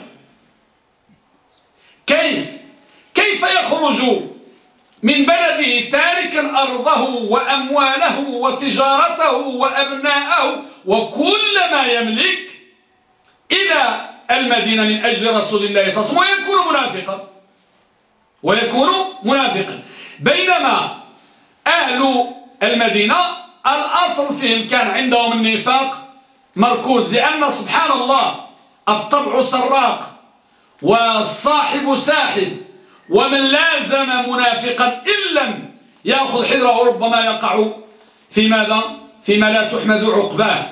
كيف يخرج من بلده تاركا أرضه وأمواله وتجارته وأبناءه وكل ما يملك إلى المدينة من أجل رسول الله صلى الله عليه وسلم ويكون منافقا، بينما أهل المدينة الأصل فيهم كان عندهم النفاق مركوز، لأن سبحان الله الطبع سراق والصاحب ساحب، ومن لازم منافقا إن لم يأخذ حذره ربما يقع في ماذا؟ فيما لا تحمد عقباه.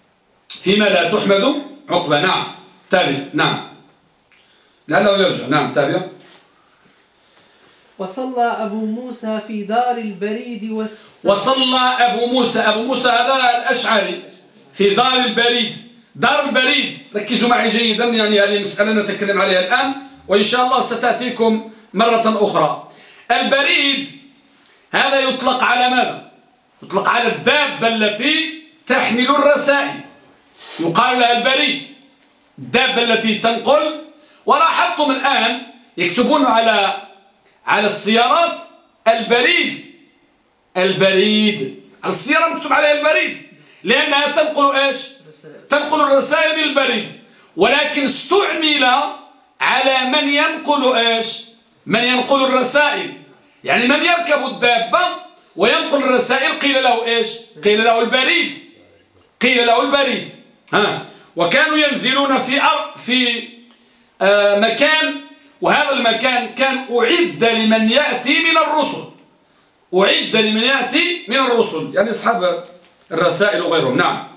نعم. تابع. نعم. لأنه يرجع. نعم. تابع.
وصلى أبو موسى في دار البريد
وصلى أبو موسى هذا الأشعري في دار البريد. دار البريد ركزوا معي جيدا، يعني هذه مسألة نتكلم عليها الآن وإن شاء الله ستأتيكم مرة أخرى. البريد هذا يطلق على ماذا؟ يطلق على الدابة التي تحمل الرسائل، يقال لها البريد، الدابة التي تنقل. ولاحظتم الآن يكتبون على السيارات البريد على السيارة مكتوب عليها البريد، لأنها تنقل إيش؟ تنقل الرسائل بالبريد. ولكن استعمل على من ينقل إيش؟ من ينقل الرسائل، يعني من يركب الدابة وينقل الرسائل قيل له إيش؟ قيل له البريد. وكانوا ينزلون في مكان، وهذا المكان كان أعد لمن يأتي من الرسل، يعني أصحاب الرسائل وغيرهم. نعم.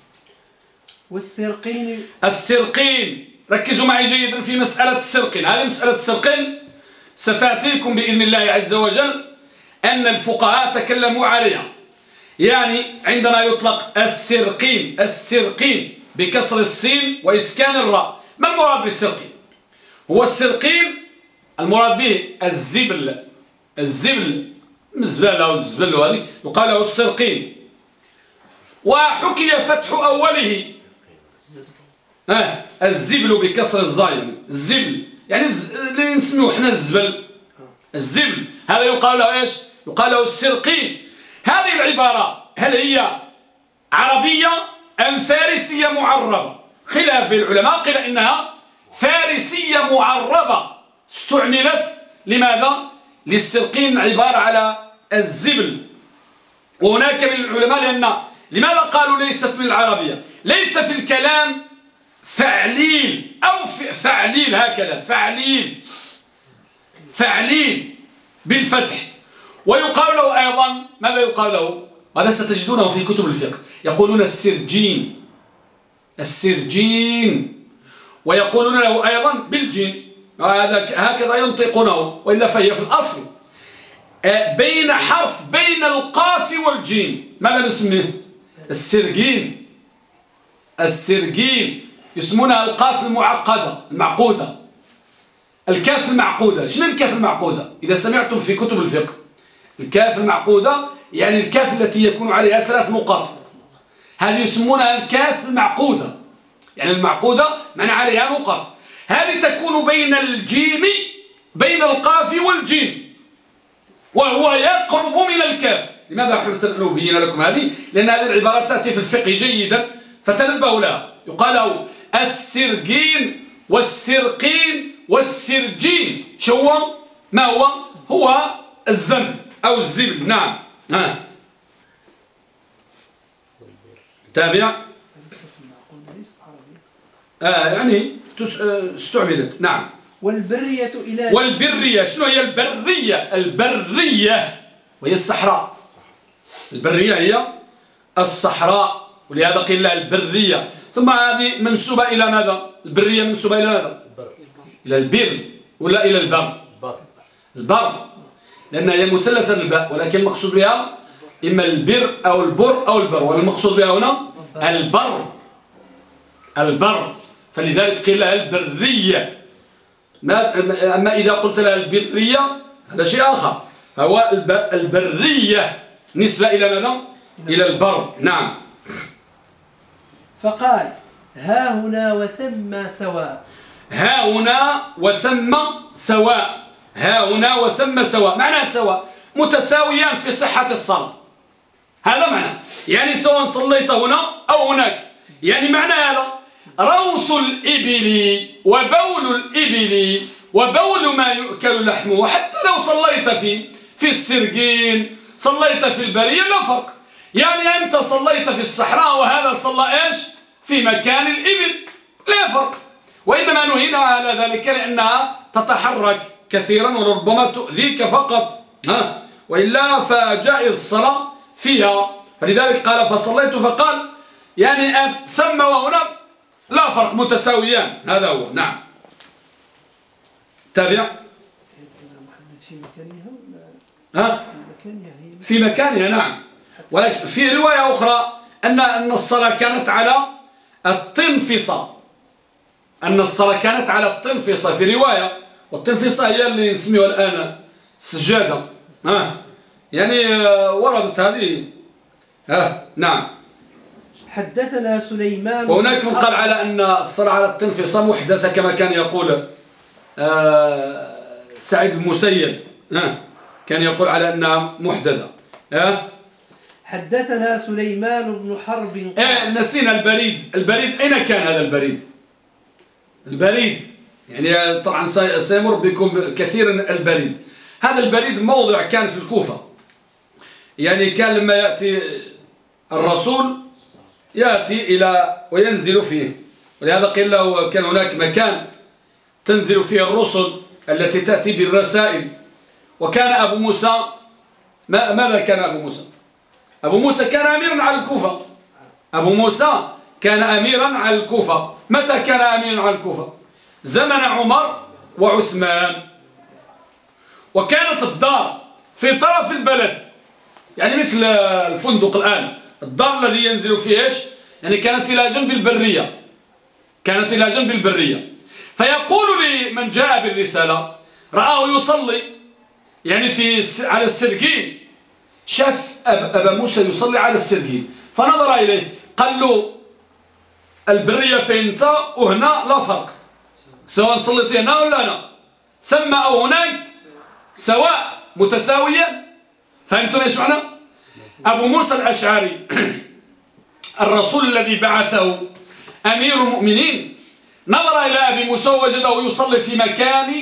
السرقين ركزوا معي جيدا في مسألة السرقين. هذه مسألة السرقين ستأتيكم بإذن الله عز وجل، أن الفقهاء تكلموا عليها. يعني عندما يطلق السرقين بكسر السين وإسكان الراء، ما المراد بالسرقين؟ هو السرقين المراد به الزبل مزبلة والزبل، هذه يقال له السرقين. وحكي فتح أوله الزبل بكسر الزاي، الزبل يعني اللي نسميه احنا الزبل هذا يقال له ايش؟ يقال له السرقين. هذه العبارة هل هي عربية أم فارسية معربة؟ خلاف بين العلماء، قيل إنها فارسية معربة استعملت لماذا؟ للسرقين، عبارة على الزبل. وهناك من العلماء لماذا قالوا ليست من العربية؟ ليس في الكلام فعليل أو فعليل، هكذا فعليل بالفتح. ويقال له أيضا ماذا يقال له؟ هذا ستجدونه في كتب الفقه، يقولون السرجين، ويقولون له أيضا بالجين، هكذا ينطقونه، وإلا فهي في الأصل بين حرف بين القاف والجيم. ماذا نسميه؟ السرجين يسمونها القاف المعقودة. الكاف المعقودة. شنو الكاف المعقودة؟ إذا سمعتم في كتب الفقه الكاف المعقودة يعني الكاف التي يكون عليها 3 نقاط، هذه يسمونها الكاف المعقودة. يعني المعقودة معنى عليها نقط، هذه تكون بين الجيم بين القاف والجيم وهو يقرب من الكاف. لماذا حبيت أن أبين لكم هذه؟ لأن هذه العبارات تأتي في الفقه جيدا فتنبهوا لها. يقال السرقين والسرقين والسرجين. شو هو؟ ما هو؟ هو الزن أو الزبل. نعم. تابع. يعني استعملت. نعم.
والبرية إلى
والبرية. شنو هي البرية؟ البرية وهي الصحراء. البرية هي الصحراء، ولهذا قيل لها البرية. ثم هذه منسوبة إلى ماذا؟ البرية منسوبة إلى ماذا؟ إلى البر ولا إلى البر؟ البر، لأنها هي مثلثة الباء، ولكن المقصود بها إما البر أو البر أو البر، والمقصود بها هنا البر. البر، فلذلك قيل لها البرية. أما إذا قلت لها البرية هذا شيء آخر، فهو البرية نسبة إلى ماذا؟ إلى البر. نعم.
فقال ها هنا وثم سواء.
ها هنا وثم سواء. ها هنا وثم سواء، معنى سواء متساويان في صحة الصلاة، هذا معنى. يعني سواء صليت هنا أو هناك. يعني معنى هذا روث الإبل وبول الإبل وبول ما يؤكل لحمه، حتى لو صليت في السرقين صليت في البرية لا فرق. يعني أنت صليت في الصحراء وهذا صلى إيش في مكان الإبل، لا فرق. وإنما نهينا على ذلك لأنها تتحرك كثيرا وربما تؤذيك فقط، وإلا فجائز الصلاة فيها. فلذلك قال فصليت، فقال يعني ثم وهنا لا فرق متساويان، هذا هو. نعم. تابع.
محدد في مكانها ولا
في مكانها. نعم. ولكن في رواية أخرى أن الصلاة كانت على التنفصة. أن الصلاة كانت على التنفصة في رواية، والتنفصة هي اللي نسميها الآن السجادة. يعني وردت هذه. نعم.
حدثنا سليمان.
وهناك من قال على أن الصلاة على التنفصة محدثة كما كان يقول سعيد بن المسيب، كان يقول على أنها محدثة.
حدثنا سليمان بن حرب.
نسينا البريد. البريد أين كان هذا البريد؟ البريد يعني طبعا سيمر بكم كثيرا البريد. هذا البريد موضع كان في الكوفة. يعني كان لما يأتي الرسول يأتي إلى وينزل فيه، ولهذا قيل له كان هناك مكان تنزل فيه الرسل التي تأتي بالرسائل. وكان أبو موسى ماذا كان أبو موسى؟ أبو موسى كان أميرا على الكوفة. أبو موسى كان أميرا على الكوفة. متى كان أميرا على الكوفة؟ زمن عمر وعثمان. وكانت الدار في طرف البلد، يعني مثل الفندق الآن، الدار الذي ينزل فيه إيش؟ يعني كانت إلى جنب البرية. كانت إلى جنب البرية. فيقول لمن جاء بالرسالة رآه يصلي يعني على السرقين، شاف أبا موسى يصلي على السرقين فنظر إليه قال له البرية فإنت وهنا لا فرق، سواء صليت هنا ولا هنا، ثم أو هناك سواء متساوية. فهمتم ايش معنى؟ أبو موسى الأشعري الرسول الذي بعثه أمير المؤمنين نظر إلى أبي موسى ووجده يصلي في مكان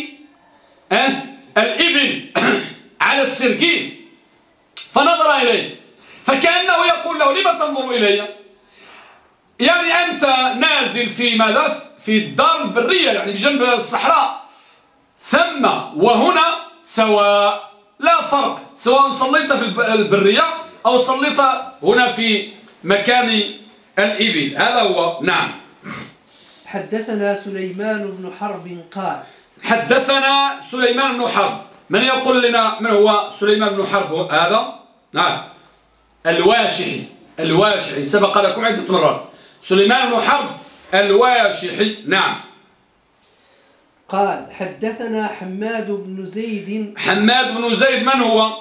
الإبل على السرقين، فنظر إليه فكأنه يقول له لما تنظر إلي؟ يعني أنت نازل في ماذا؟ في الدار البرية يعني بجنب الصحراء، ثم وهنا سواء لا فرق، سواء صليت في البرية أو صليت هنا في مكان الإبل، هذا هو. نعم.
حدثنا سليمان بن حرب قال
حدثنا سليمان بن حرب. من يقول لنا من هو سليمان بن حرب هذا؟ نعم. الواشحي. الواشحي سبق لكم عدة مرات. سليمان بن حرب الواشحي. نعم.
قال حدثنا حماد بن زيد.
حماد بن زيد من هو؟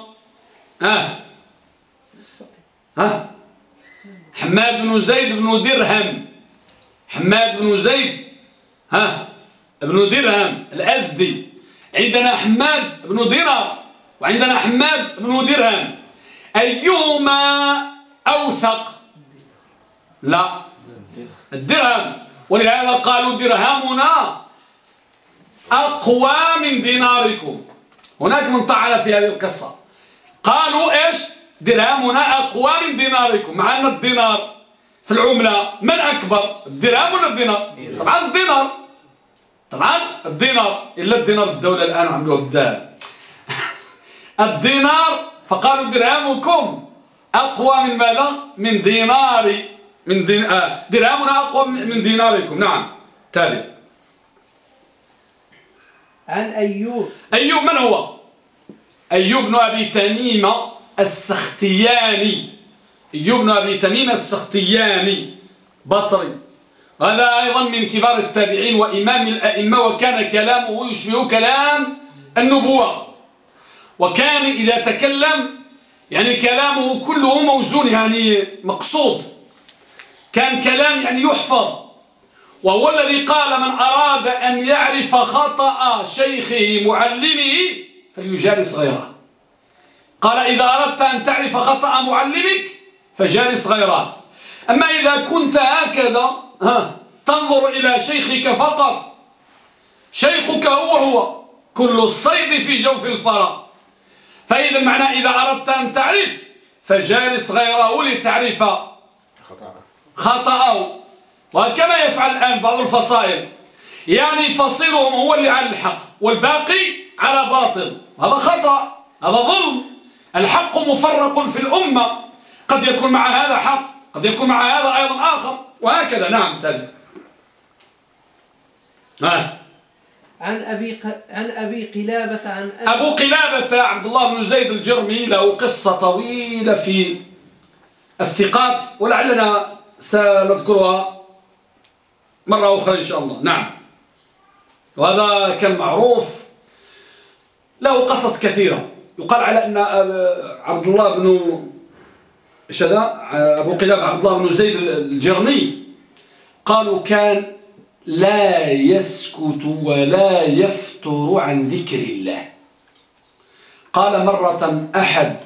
حماد بن زيد بن درهم. حماد بن زيد ابن درهم الأزدي. عندنا حماد بن دينار وعندنا حماد بن درهم. أيهما أوثق؟ لا، الدرهم. ولهذا قالوا درهمنا أقوى من ديناركم. هناك من طعن في هذه القصة، قالوا إيش؟ درهمنا أقوى من ديناركم، مع أن الدينار في العملة من أكبر، الدرهم ولا الدينار؟ طبعا الدينار، طبعا الدينار، إلا الدينار الدولة الآن عملوه بالذهب. الدينار، فقالوا درهمكم أقوى من ماذا؟ من ديناري، درهمنا أقوى من ديناركم. نعم. تابع.
عن أيوب.
أيوب من هو؟ أيوب بن أبي تميم السختياني. أيوب بن أبي تميم السختياني بصري، هذا أيضا من كبار التابعين وإمام الأئمة، وكان كلامه يشبه كلام النبوة، وكان إذا تكلم يعني كلامه كله موزون، يعني مقصود، كان كلام يعني يحفظ. وهو الذي قال من أراد أن يعرف خطأ شيخه معلمه فليجالس غيره. قال إذا أردت أن تعرف خطأ معلمك فجالس غيره. أما إذا كنت هكذا تنظر إلى شيخك فقط، شيخك هو كل الصيد في جوف الفرا، فإذا معنى إذا أردت أن تعرف فجالس غيره لتعرف خطأه. وكما يفعل الآن بعض الفصائل، يعني فصيلهم هو اللي على الحق والباقي على باطل، هذا خطأ، هذا ظلم. الحق مفرق في الأمة، قد يكون مع هذا حق، قد يكون مع هذا أيضا آخر، وهكذا. نعم. تابع.
عن أبي قلابة عن
أبو قلابة عبد الله بن زيد الجرمي له قصة طويلة في الثقات، ولعلنا سنذكرها مرة أخرى إن شاء الله. نعم. وهذا كان معروف، له قصص كثيرة. يقال على أن عبد الله بن أبو قلابة عبد الله بن زيد الجرمي قالوا كان لا يسكت ولا يفتر عن ذكر الله. قال مرة أحد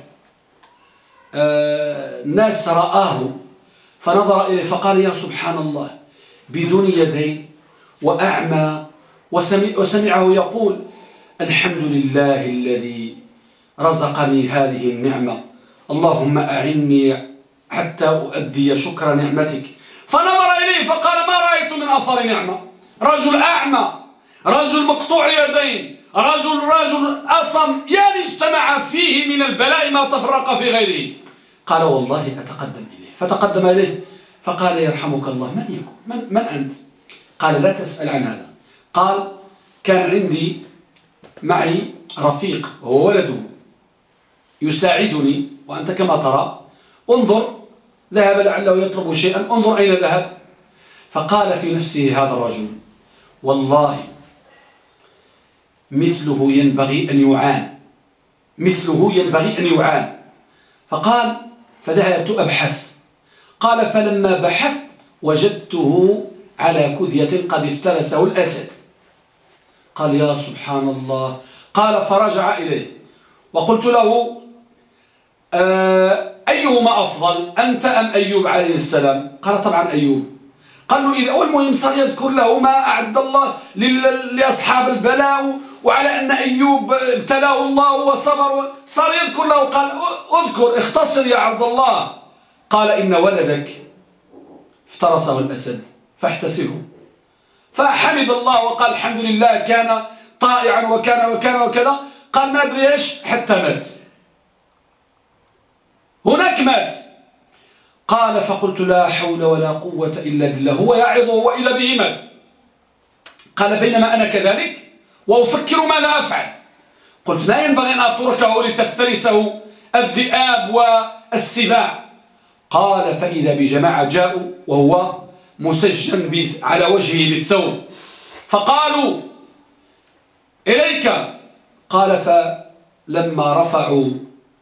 الناس رآه فنظر إليه فقال يا سبحان الله، بدون يدين وأعمى، وسمعه يقول الحمد لله الذي رزقني هذه النعمة، اللهم أعني حتى أؤدي شكر نعمتك. فنظر إليه فقال ما رأيت من أثر نعمة، رجل أعمى، رجل مقطوع يدين، رجل أصم، يعني اجتمع فيه من البلاء ما تفرق في غيره. قال والله أتقدم إليه، فتقدم إليه فقال يرحمك الله من يكون من أنت؟ قال لا تسأل عن هذا. قال كان عندي معي رفيق وهو ولده يساعدني، وأنت كما ترى انظر، ذهب لعله يطلب شيئا، انظر أين ذهب. فقال في نفسه هذا الرجل والله مثله ينبغي أن يعان، مثله ينبغي أن يعان. فقال فذهبت أبحث. قال فلما بحثت وجدته على كدية قد افترسه الأسد. قال يا سبحان الله. قال فرجع إليه وقلت له أيهما أفضل أنت أم أيوب عليه السلام؟ قال طبعا أيوب. قال له إذا والمهم صار يذكر له ما أعد الله لأصحاب البلاء، وعلى أن أيوب ابتلاه الله وصبر، صار يذكر له. قال اذكر اختصر يا عبد الله. قال إن ولدك افترسه الأسد فاحتسبه. فحمد الله وقال الحمد لله كان طائعا وكان وكان وكذا. قال ما أدري إيش حتى مات، هناك مات. قال فقلت لا حول ولا قوة إلا بالله، هو يعظه وإذا به مات. قال بينما أنا كذلك وأفكر ماذا أفعل، قلت لا ينبغي أن أتركه لتفترسه الذئاب والسباع. قال فإذا بجماعة جاءوا وهو مسجن على وجهه بالثوب، فقالوا إليك. قال فلما رفعوا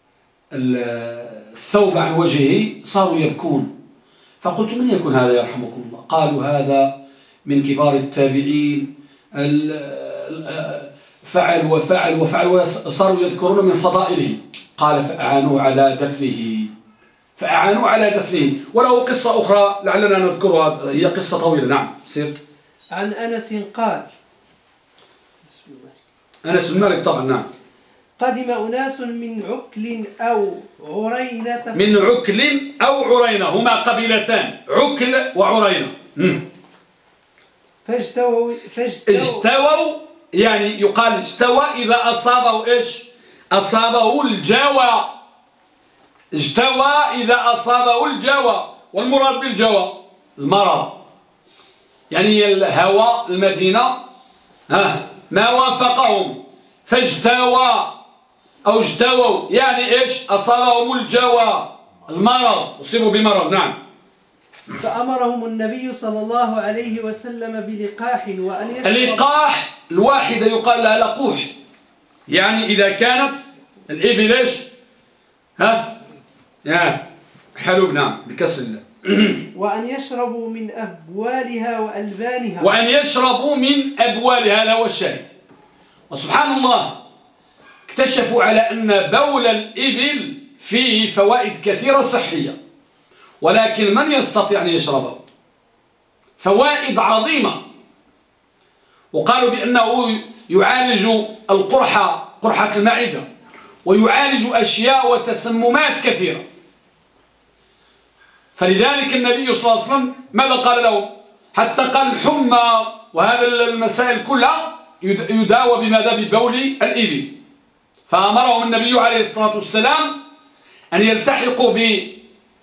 الثوب عن وجهه صاروا يبكون. فقلت من يكون هذا يرحمكم الله؟ قالوا هذا من كبار التابعين، فعل وفعل وفعل، وصاروا يذكرون من فضائله. قال فأعانوا على دفنه. وله قصة أخرى لعلنا نذكرها، هي قصة طويلة. نعم سير.
عن أنس قال
أنس بن مالك طبعا. نعم.
قدم أناس من عكل أو عرينة.
من عكل أو عرينة، هما قبيلتان، عكل وعرينة. اجتووا، يعني يقال اجتوى إذا أصابه إيش؟ أصابه الجوى. اجتوى إذا أصابه الجوى، والمراد بالجوى المرض، يعني الهواء المدينة ما وافقهم، فاجتوى أو اجتووا يعني إيش؟ أصابهم الجوى، المرض، أصيبوا بمرض. نعم.
فأمرهم النبي صلى الله عليه وسلم بلقاح، وأن يشرب.
اللقاح الواحدة يقال لها لقوح، يعني إذا كانت الإبل إيش؟ حلوب. نعم بكسر الله.
وأن يشربوا من أبوالها وألبانها.
وأن يشربوا من أبوالها، هذا هو الشاهد. وسبحان الله اكتشفوا على أن بول الإبل فيه فوائد كثيرة صحية، ولكن من يستطيع أن يشربه؟ فوائد عظيمة. وقالوا بأنه يعالج القرحة، قرحة المعدة، ويعالج أشياء وتسممات كثيرة. فلذلك النبي صلى الله عليه وسلم ماذا قال له؟ حتى قال الحمى وهذا المسائل كلها يداوى بماذا؟ ببول الإبل. فأمرهم النبي عليه الصلاة والسلام أن يلتحقوا بإبل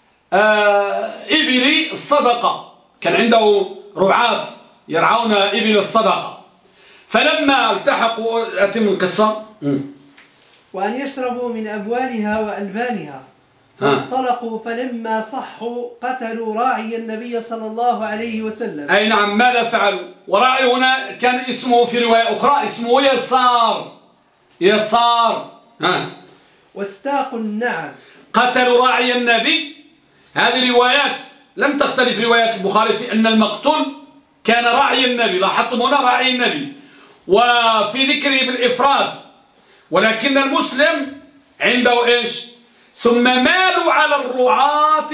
الصدقة، كان عنده رعاة يرعون إبل الصدقة. فلما التحقوا، أتم القصة.
وأن يشربوا من أبوالها وألبانها. فانطلقوا، فلما صحوا قتلوا راعي النبي صلى الله عليه وسلم.
أي نعم. ماذا فعلوا؟ وراعي هنا كان اسمه في رواية أخرى اسمه يسار.
واستاقوا النعم.
قتلوا راعي النبي. هذه روايات لم تختلف روايات البخاري في أن المقتول كان راعي النبي. لاحظتم هنا راعي النبي، وفي ذكره بالإفراد، ولكن المسلم عنده إيش؟ ثم مالوا على الرعاة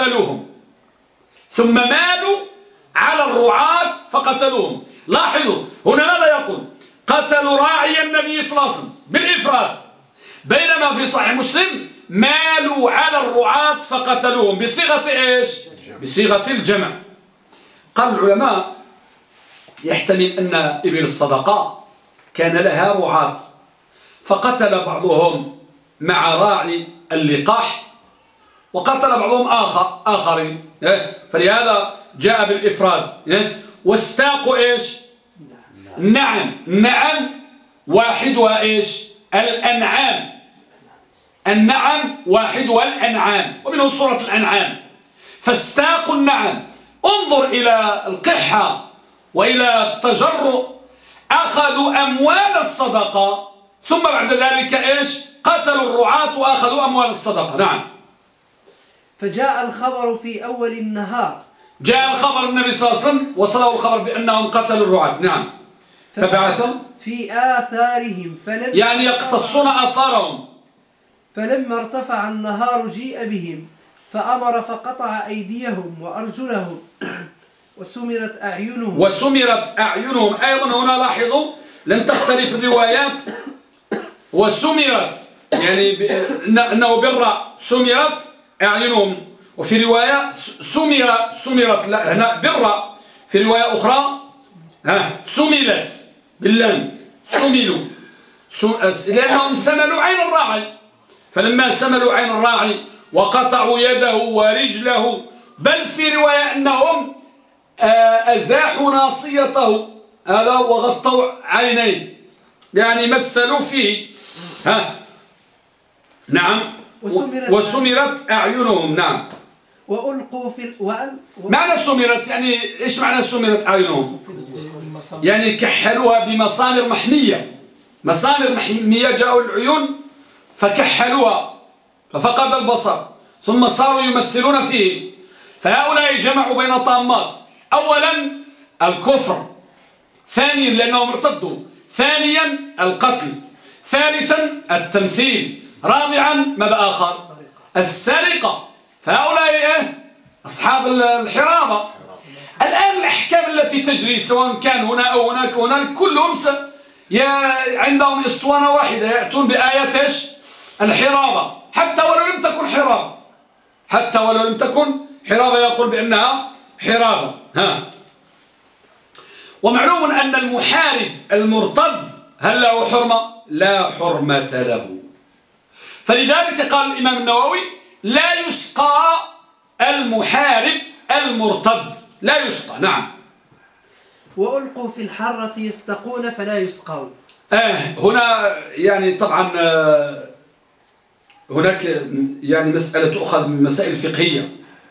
فقتلوهم. لاحظوا هنا ماذا يقول؟ قتلوا راعي النبي صلى الله عليه وسلم بالإفراد، بينما في صحيح مسلم مالوا على الرعاة فقتلوهم بصيغة إيش؟ بصيغة الجمع. قال العلماء يحتمل أن إبل الصدقة كان لها رعاة، فقتل بعضهم مع راعي اللقاح، وقتل بعضهم آخرين، فلهذا جاء بالإفراد. واستاقوا إيش؟ النعم واحدها إيش؟ النعم واحدها الأنعام، ومنه سورة الأنعام. فاستاقوا النعم. انظر إلى القحة وإلى التجرؤ. أخذوا أموال الصدقة، ثم بعد ذلك إيش؟ قتلوا الرعاة وأخذوا أموال الصدقة. نعم.
فجاء الخبر في أول النهار.
جاء الخبر النبي صلى الله عليه وسلم وصله الخبر بأنهم قتلوا الرعاة. نعم. فبعث
في آثارهم،
يعني يقتصون آثارهم.
فلما ارتفع النهار جيء بهم، فأمر فقطع أيديهم وأرجلهم وسمرت أعينهم. أيضا هنا لاحظوا لم تختلف الروايات. وسمرت يعني أنه بالراء، سمرت أعينهم، وفي رواية سمرت لا هنا بالراء، في رواية أخرى سملت باللام، سملوا، لأنهم سملوا عين الراعي. فلما سملوا عين الراعي وقطعوا يده ورجله، بل في رواية أنهم أزاحوا ناصيته هذا وغطوا عينيه، يعني مثلوا فيه. نعم. وسمرت أعينهم. نعم. وألقوا في
معنى سمرت يعني إيش معنى سمرت أعينهم؟ يعني كحلوها بمسامر محمية، مصادر مياه جاءوا العيون فكحلوها ففقد البصر ثم صاروا يمثلون فيه. فهؤلاء جمعوا بين طامات: أولا الكفر، ثانيا لأنهم ارتدوا، ثانيا القتل، ثالثا التمثيل، رابعا ماذا آخر؟ السرقة. فهؤلاء أصحاب الحرابة. الآن الأحكام التي تجري سواء كان هنا أو هناك هناك كلهم عندهم اسطوانة واحدة، يأتون بآيات الحرابة حتى ولو لم تكن حرابة، حتى ولو لم تكن حرابة يقول بأنها حرابة. ومعلوم أن المحارب المرتد هل له حرمة؟ لا حرمة له. فلذلك قال الإمام النووي: لا يسقى المحارب المرتد، لا يسقى. نعم.
وألقوا في الحرة يستقون فلا يسقون.
هنا يعني طبعا هناك يعني مسألة تؤخذ من مسائل فقهية.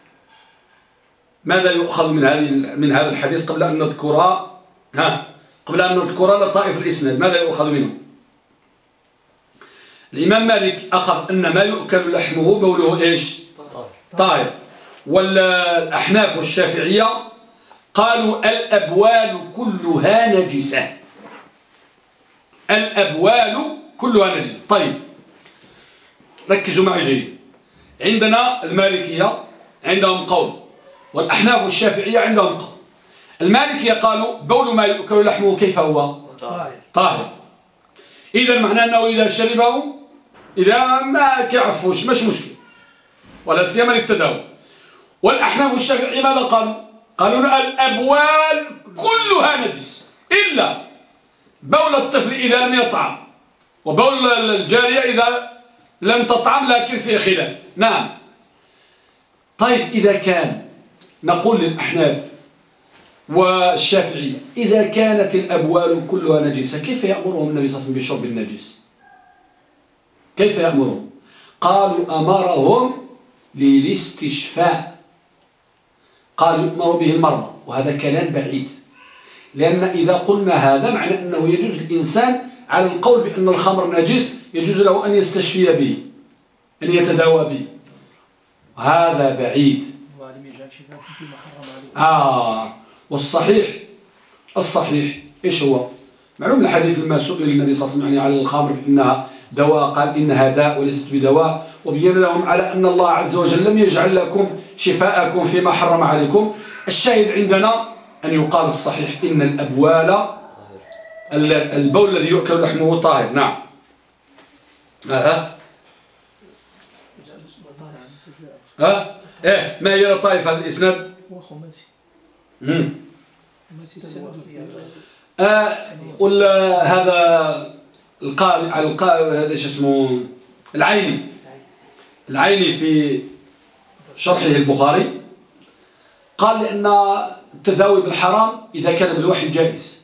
ماذا يؤخذ من هذا الحديث قبل أن نذكرها؟ قبل أن نذكر لطائف الإسناد ماذا يؤخذ منه؟ الإمام مالك أخذ أن ما يؤكل لحمه بوله إيش؟ طاهر. والأحناف والشافعية قالوا الأبوال كلها نجسة، الأبوال كلها نجسة. طيب ركزوا معي جيد. عندنا المالكية عندهم قول، والأحناف والشافعية عندهم قول. المالكية قالوا بول ما يؤكل لحمه كيف هو؟ طاهر. إذا معنى أنه إذا شربه إذا ما كعفوش مش مشكل، ولا سيما للتداوي. والأحناف والشافعية ماذا قالوا؟ قالوا الأبوال كلها نجس إلا بول الطفل إذا لم يطعم، وبول الجارية إذا لم تطعم، لكن فيه خلاف. نعم. طيب إذا كان نقول للأحناف والشافعية إذا كانت الأبوال كلها نجسة كيف يأمرهم النبي صلى الله عليه وسلم بشرب النجس؟ كيف يأمرهم؟ قالوا أمرهم للاستشفاء، قالوا يؤمر به المرضى، وهذا كلام بعيد. لأن إذا قلنا هذا معنى أنه يجوز للإنسان على القول بأن الخمر نجس يجوز له أن يستشفي به، أن يتداوى به. هذا بعيد. والصحيح الصحيح إيش هو؟ معلوم الحديث لما سئل النبي صلى الله عليه وسلم على الخمر إنها دواء، قال إنها داء وليست بدواء، وبين لهم على أن الله عز وجل لم يجعل لكم شفاءكم فيما حرم عليكم. الشاهد عندنا أن يقال الصحيح إن الأبوال البول الذي يؤكل لحمه طاهر. نعم. ما هي لطائف هذا الإسناد؟
وخماسي.
هذا القارئ هذا شو اسمه العيني في شرحه البخاري قال لأن التداوي بالحرام إذا كان بالوحي جائز.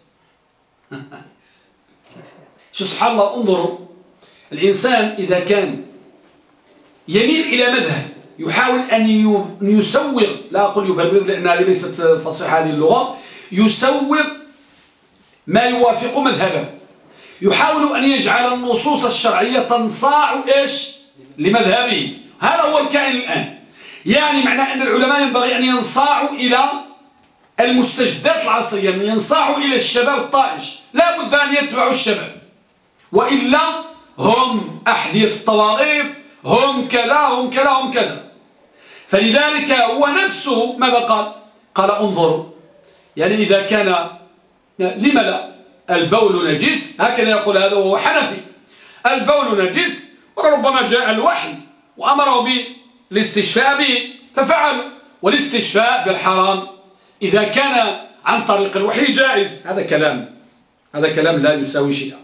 شو سبحان الله. انظروا الإنسان إذا كان يميل إلى مذهب يحاول أن يسوغ، لا أقول يبرر لأن هذه ليست فصيحة هذه اللغة، يسوغ ما يوافق مذهبه، يحاول أن يجعل النصوص الشرعية تنصاع إيش لمذهبه. هذا هو الكائن الآن. يعني معنى أن العلماء ينبغي أن ينصاعوا إلى المستجدات العصرية، أن ينصاعوا إلى الشباب الطائش، لا بد أن يتبعوا الشباب، وإلا هم أحذية الطواغيت، هم كذا هم كذا هم كذا. فلذلك هو نفسه ماذا قال؟ قال انظروا، يعني إذا كان لما لا البول نجس، هكذا يقول هذا وهو حنفي، البول نجس، وربما جاء الوحي وأمره بالاستشفاء به ففعلوا. والاستشفاء بالحرام إذا كان عن طريق الوحي جائز. هذا كلام لا يساوي شيئا.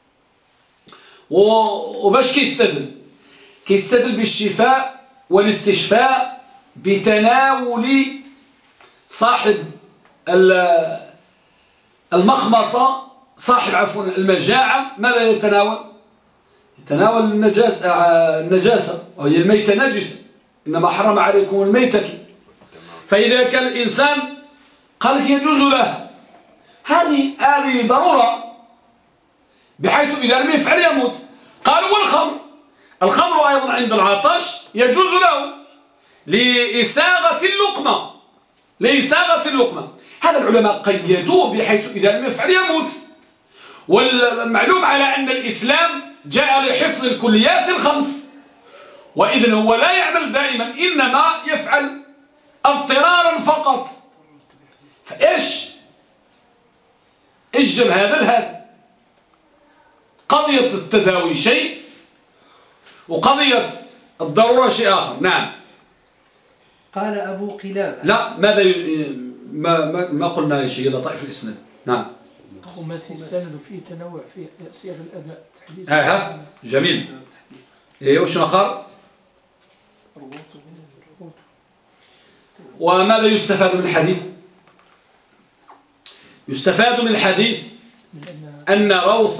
وباش كيستدل بالشفاء والاستشفاء بتناول صاحب المخمصة، صاحب عفوا المجاعة، ماذا يتناول؟ يتناول النجاسة، وهي الميتة نجسة، إنما حرم عليكم الميتة. فإذا كان الإنسان قال لك يجوز له، هذه ضرورة. بحيث إذا لم يفعل يموت. قالوا والخمر، الخمر أيضا عند العطش يجوز له لإساغة اللقمة. هذا العلماء قيدوه بحيث إذا لم يفعل يموت. والمعلوم على أن الإسلام جاء لحفظ الكليات الخمس، وإذن هو لا يعمل دائما، إنما يفعل اضطرارا فقط. فإيش جمع هذا لهذا؟ قضية التداوي شيء وقضية الضرورة شيء آخر. نعم.
قال أبو قلابة.
لا، ماذا ما قلنا شيء لطائف الإسناد. نعم.
خماسي السند فيه تنوع في صيغ الأداء تحديث.
جميل. وش آخر؟ وماذا يستفاد من الحديث؟ يستفاد من الحديث أن روث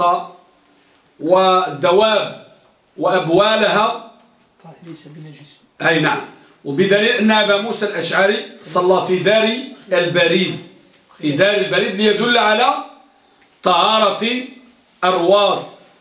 والدواب وأبوالها
ليس بنجس.
أي نعم. وبدليل أن أبا موسى الأشعري صلى في دار البريد، ليدل على طهارة أرواث.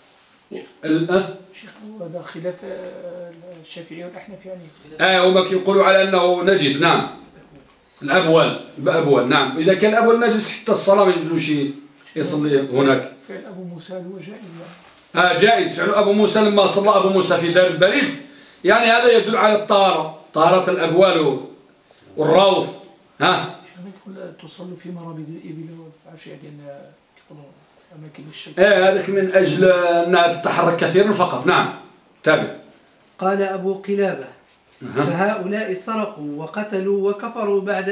شيخ هذا خلاف الشافعي والأحناف يعني.
هما يقولوا على أنه نجس. نعم. الأبوال نعم. إذا كان الأبوال نجس حتى الصلاة ما يجوز شيء يصلي هناك.
فعل أبو موسى هو جائز يعني.
جائز فعل أبو موسى لما صلى أبو موسى في دار البريد، يعني هذا يدل على طهارة الأبوال والروث.
تصلي في مرابد الإبل والعشاء لأن أماكن الشيء.
هذاك من أجل أنها تتحرك كثيرا فقط. نعم. تابع.
قال أبو قلابة: فهؤلاء سرقوا وقتلوا وكفروا بعد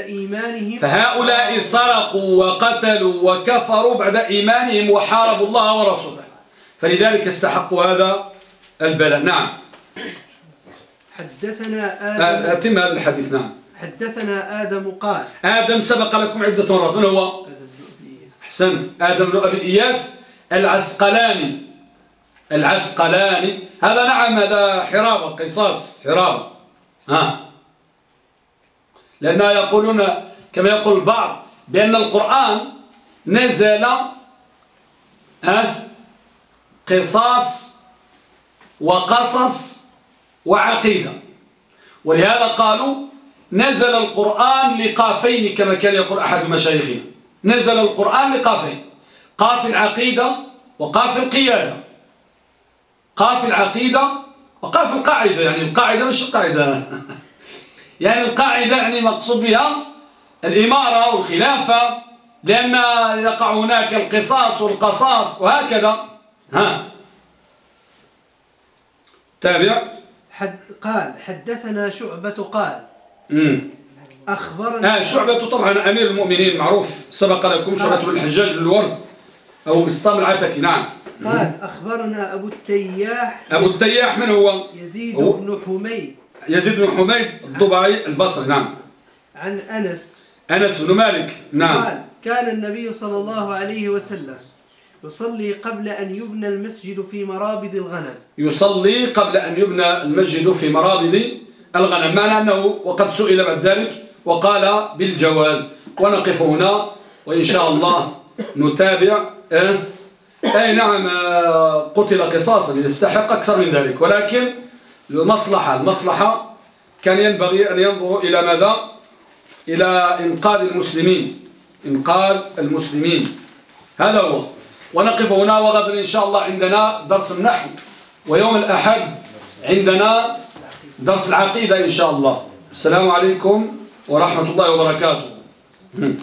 إيمانهم
وحاربوا الله ورسوله، فلذلك استحقوا هذا البلاء. نعم.
حدثنا آدم.
أتم هذا الحديث. نعم.
حدثنا آدم قال.
آدم سبق لكم عدة مرات. من هو؟ أحسنت. آدم بن أبي إياس العسقلاني. هذا نعم، هذا حرابة، قصاص حرابة. لأنها يقولون كما يقول البعض بأن القرآن نزل قصاص وقصص وعقيدة، ولهذا قالوا نزل القرآن لقافين كما كان يقول أحد مشايخنا. نزل القرآن لقافين: قاف العقيدة وقاف القيادة. قاف العقيدة وقاف القاعدة، يعني القاعدة مش القاعدة يعني القاعدة يعني مقصود بها الإمارة والخلافة، لأن يقع هناك القصاص والقصاص وهكذا. تابع.
قال: حدثنا شعبة قال أخبرنا.
شعبة طبعا أمير المؤمنين معروف، سبق لكم شعبة بن الحجاج بن الورد أو بسطام العتكي. نعم.
قال: أخبرنا أبو
التياح من هو؟
يزيد بن
حميد الضبعي البصري. نعم.
عن
أنس بن مالك. نعم.
قال: كان النبي صلى الله عليه وسلم يصلي قبل أن يبنى المسجد في مرابض الغنم. معنى أنه وقد سئل بعد ذلك وقال بالجواز. ونقف هنا وإن شاء الله نتابع. أي نعم، قتل قصاصا يستحق أكثر من ذلك، ولكن المصلحة كان ينبغي أن ينظروا إلى ماذا؟ إلى إنقاذ المسلمين. هذا هو. ونقف هنا، وغدا إن شاء الله عندنا درس النحو، ويوم الأحد عندنا درس العقيدة إن شاء الله. السلام عليكم ورحمة الله وبركاته.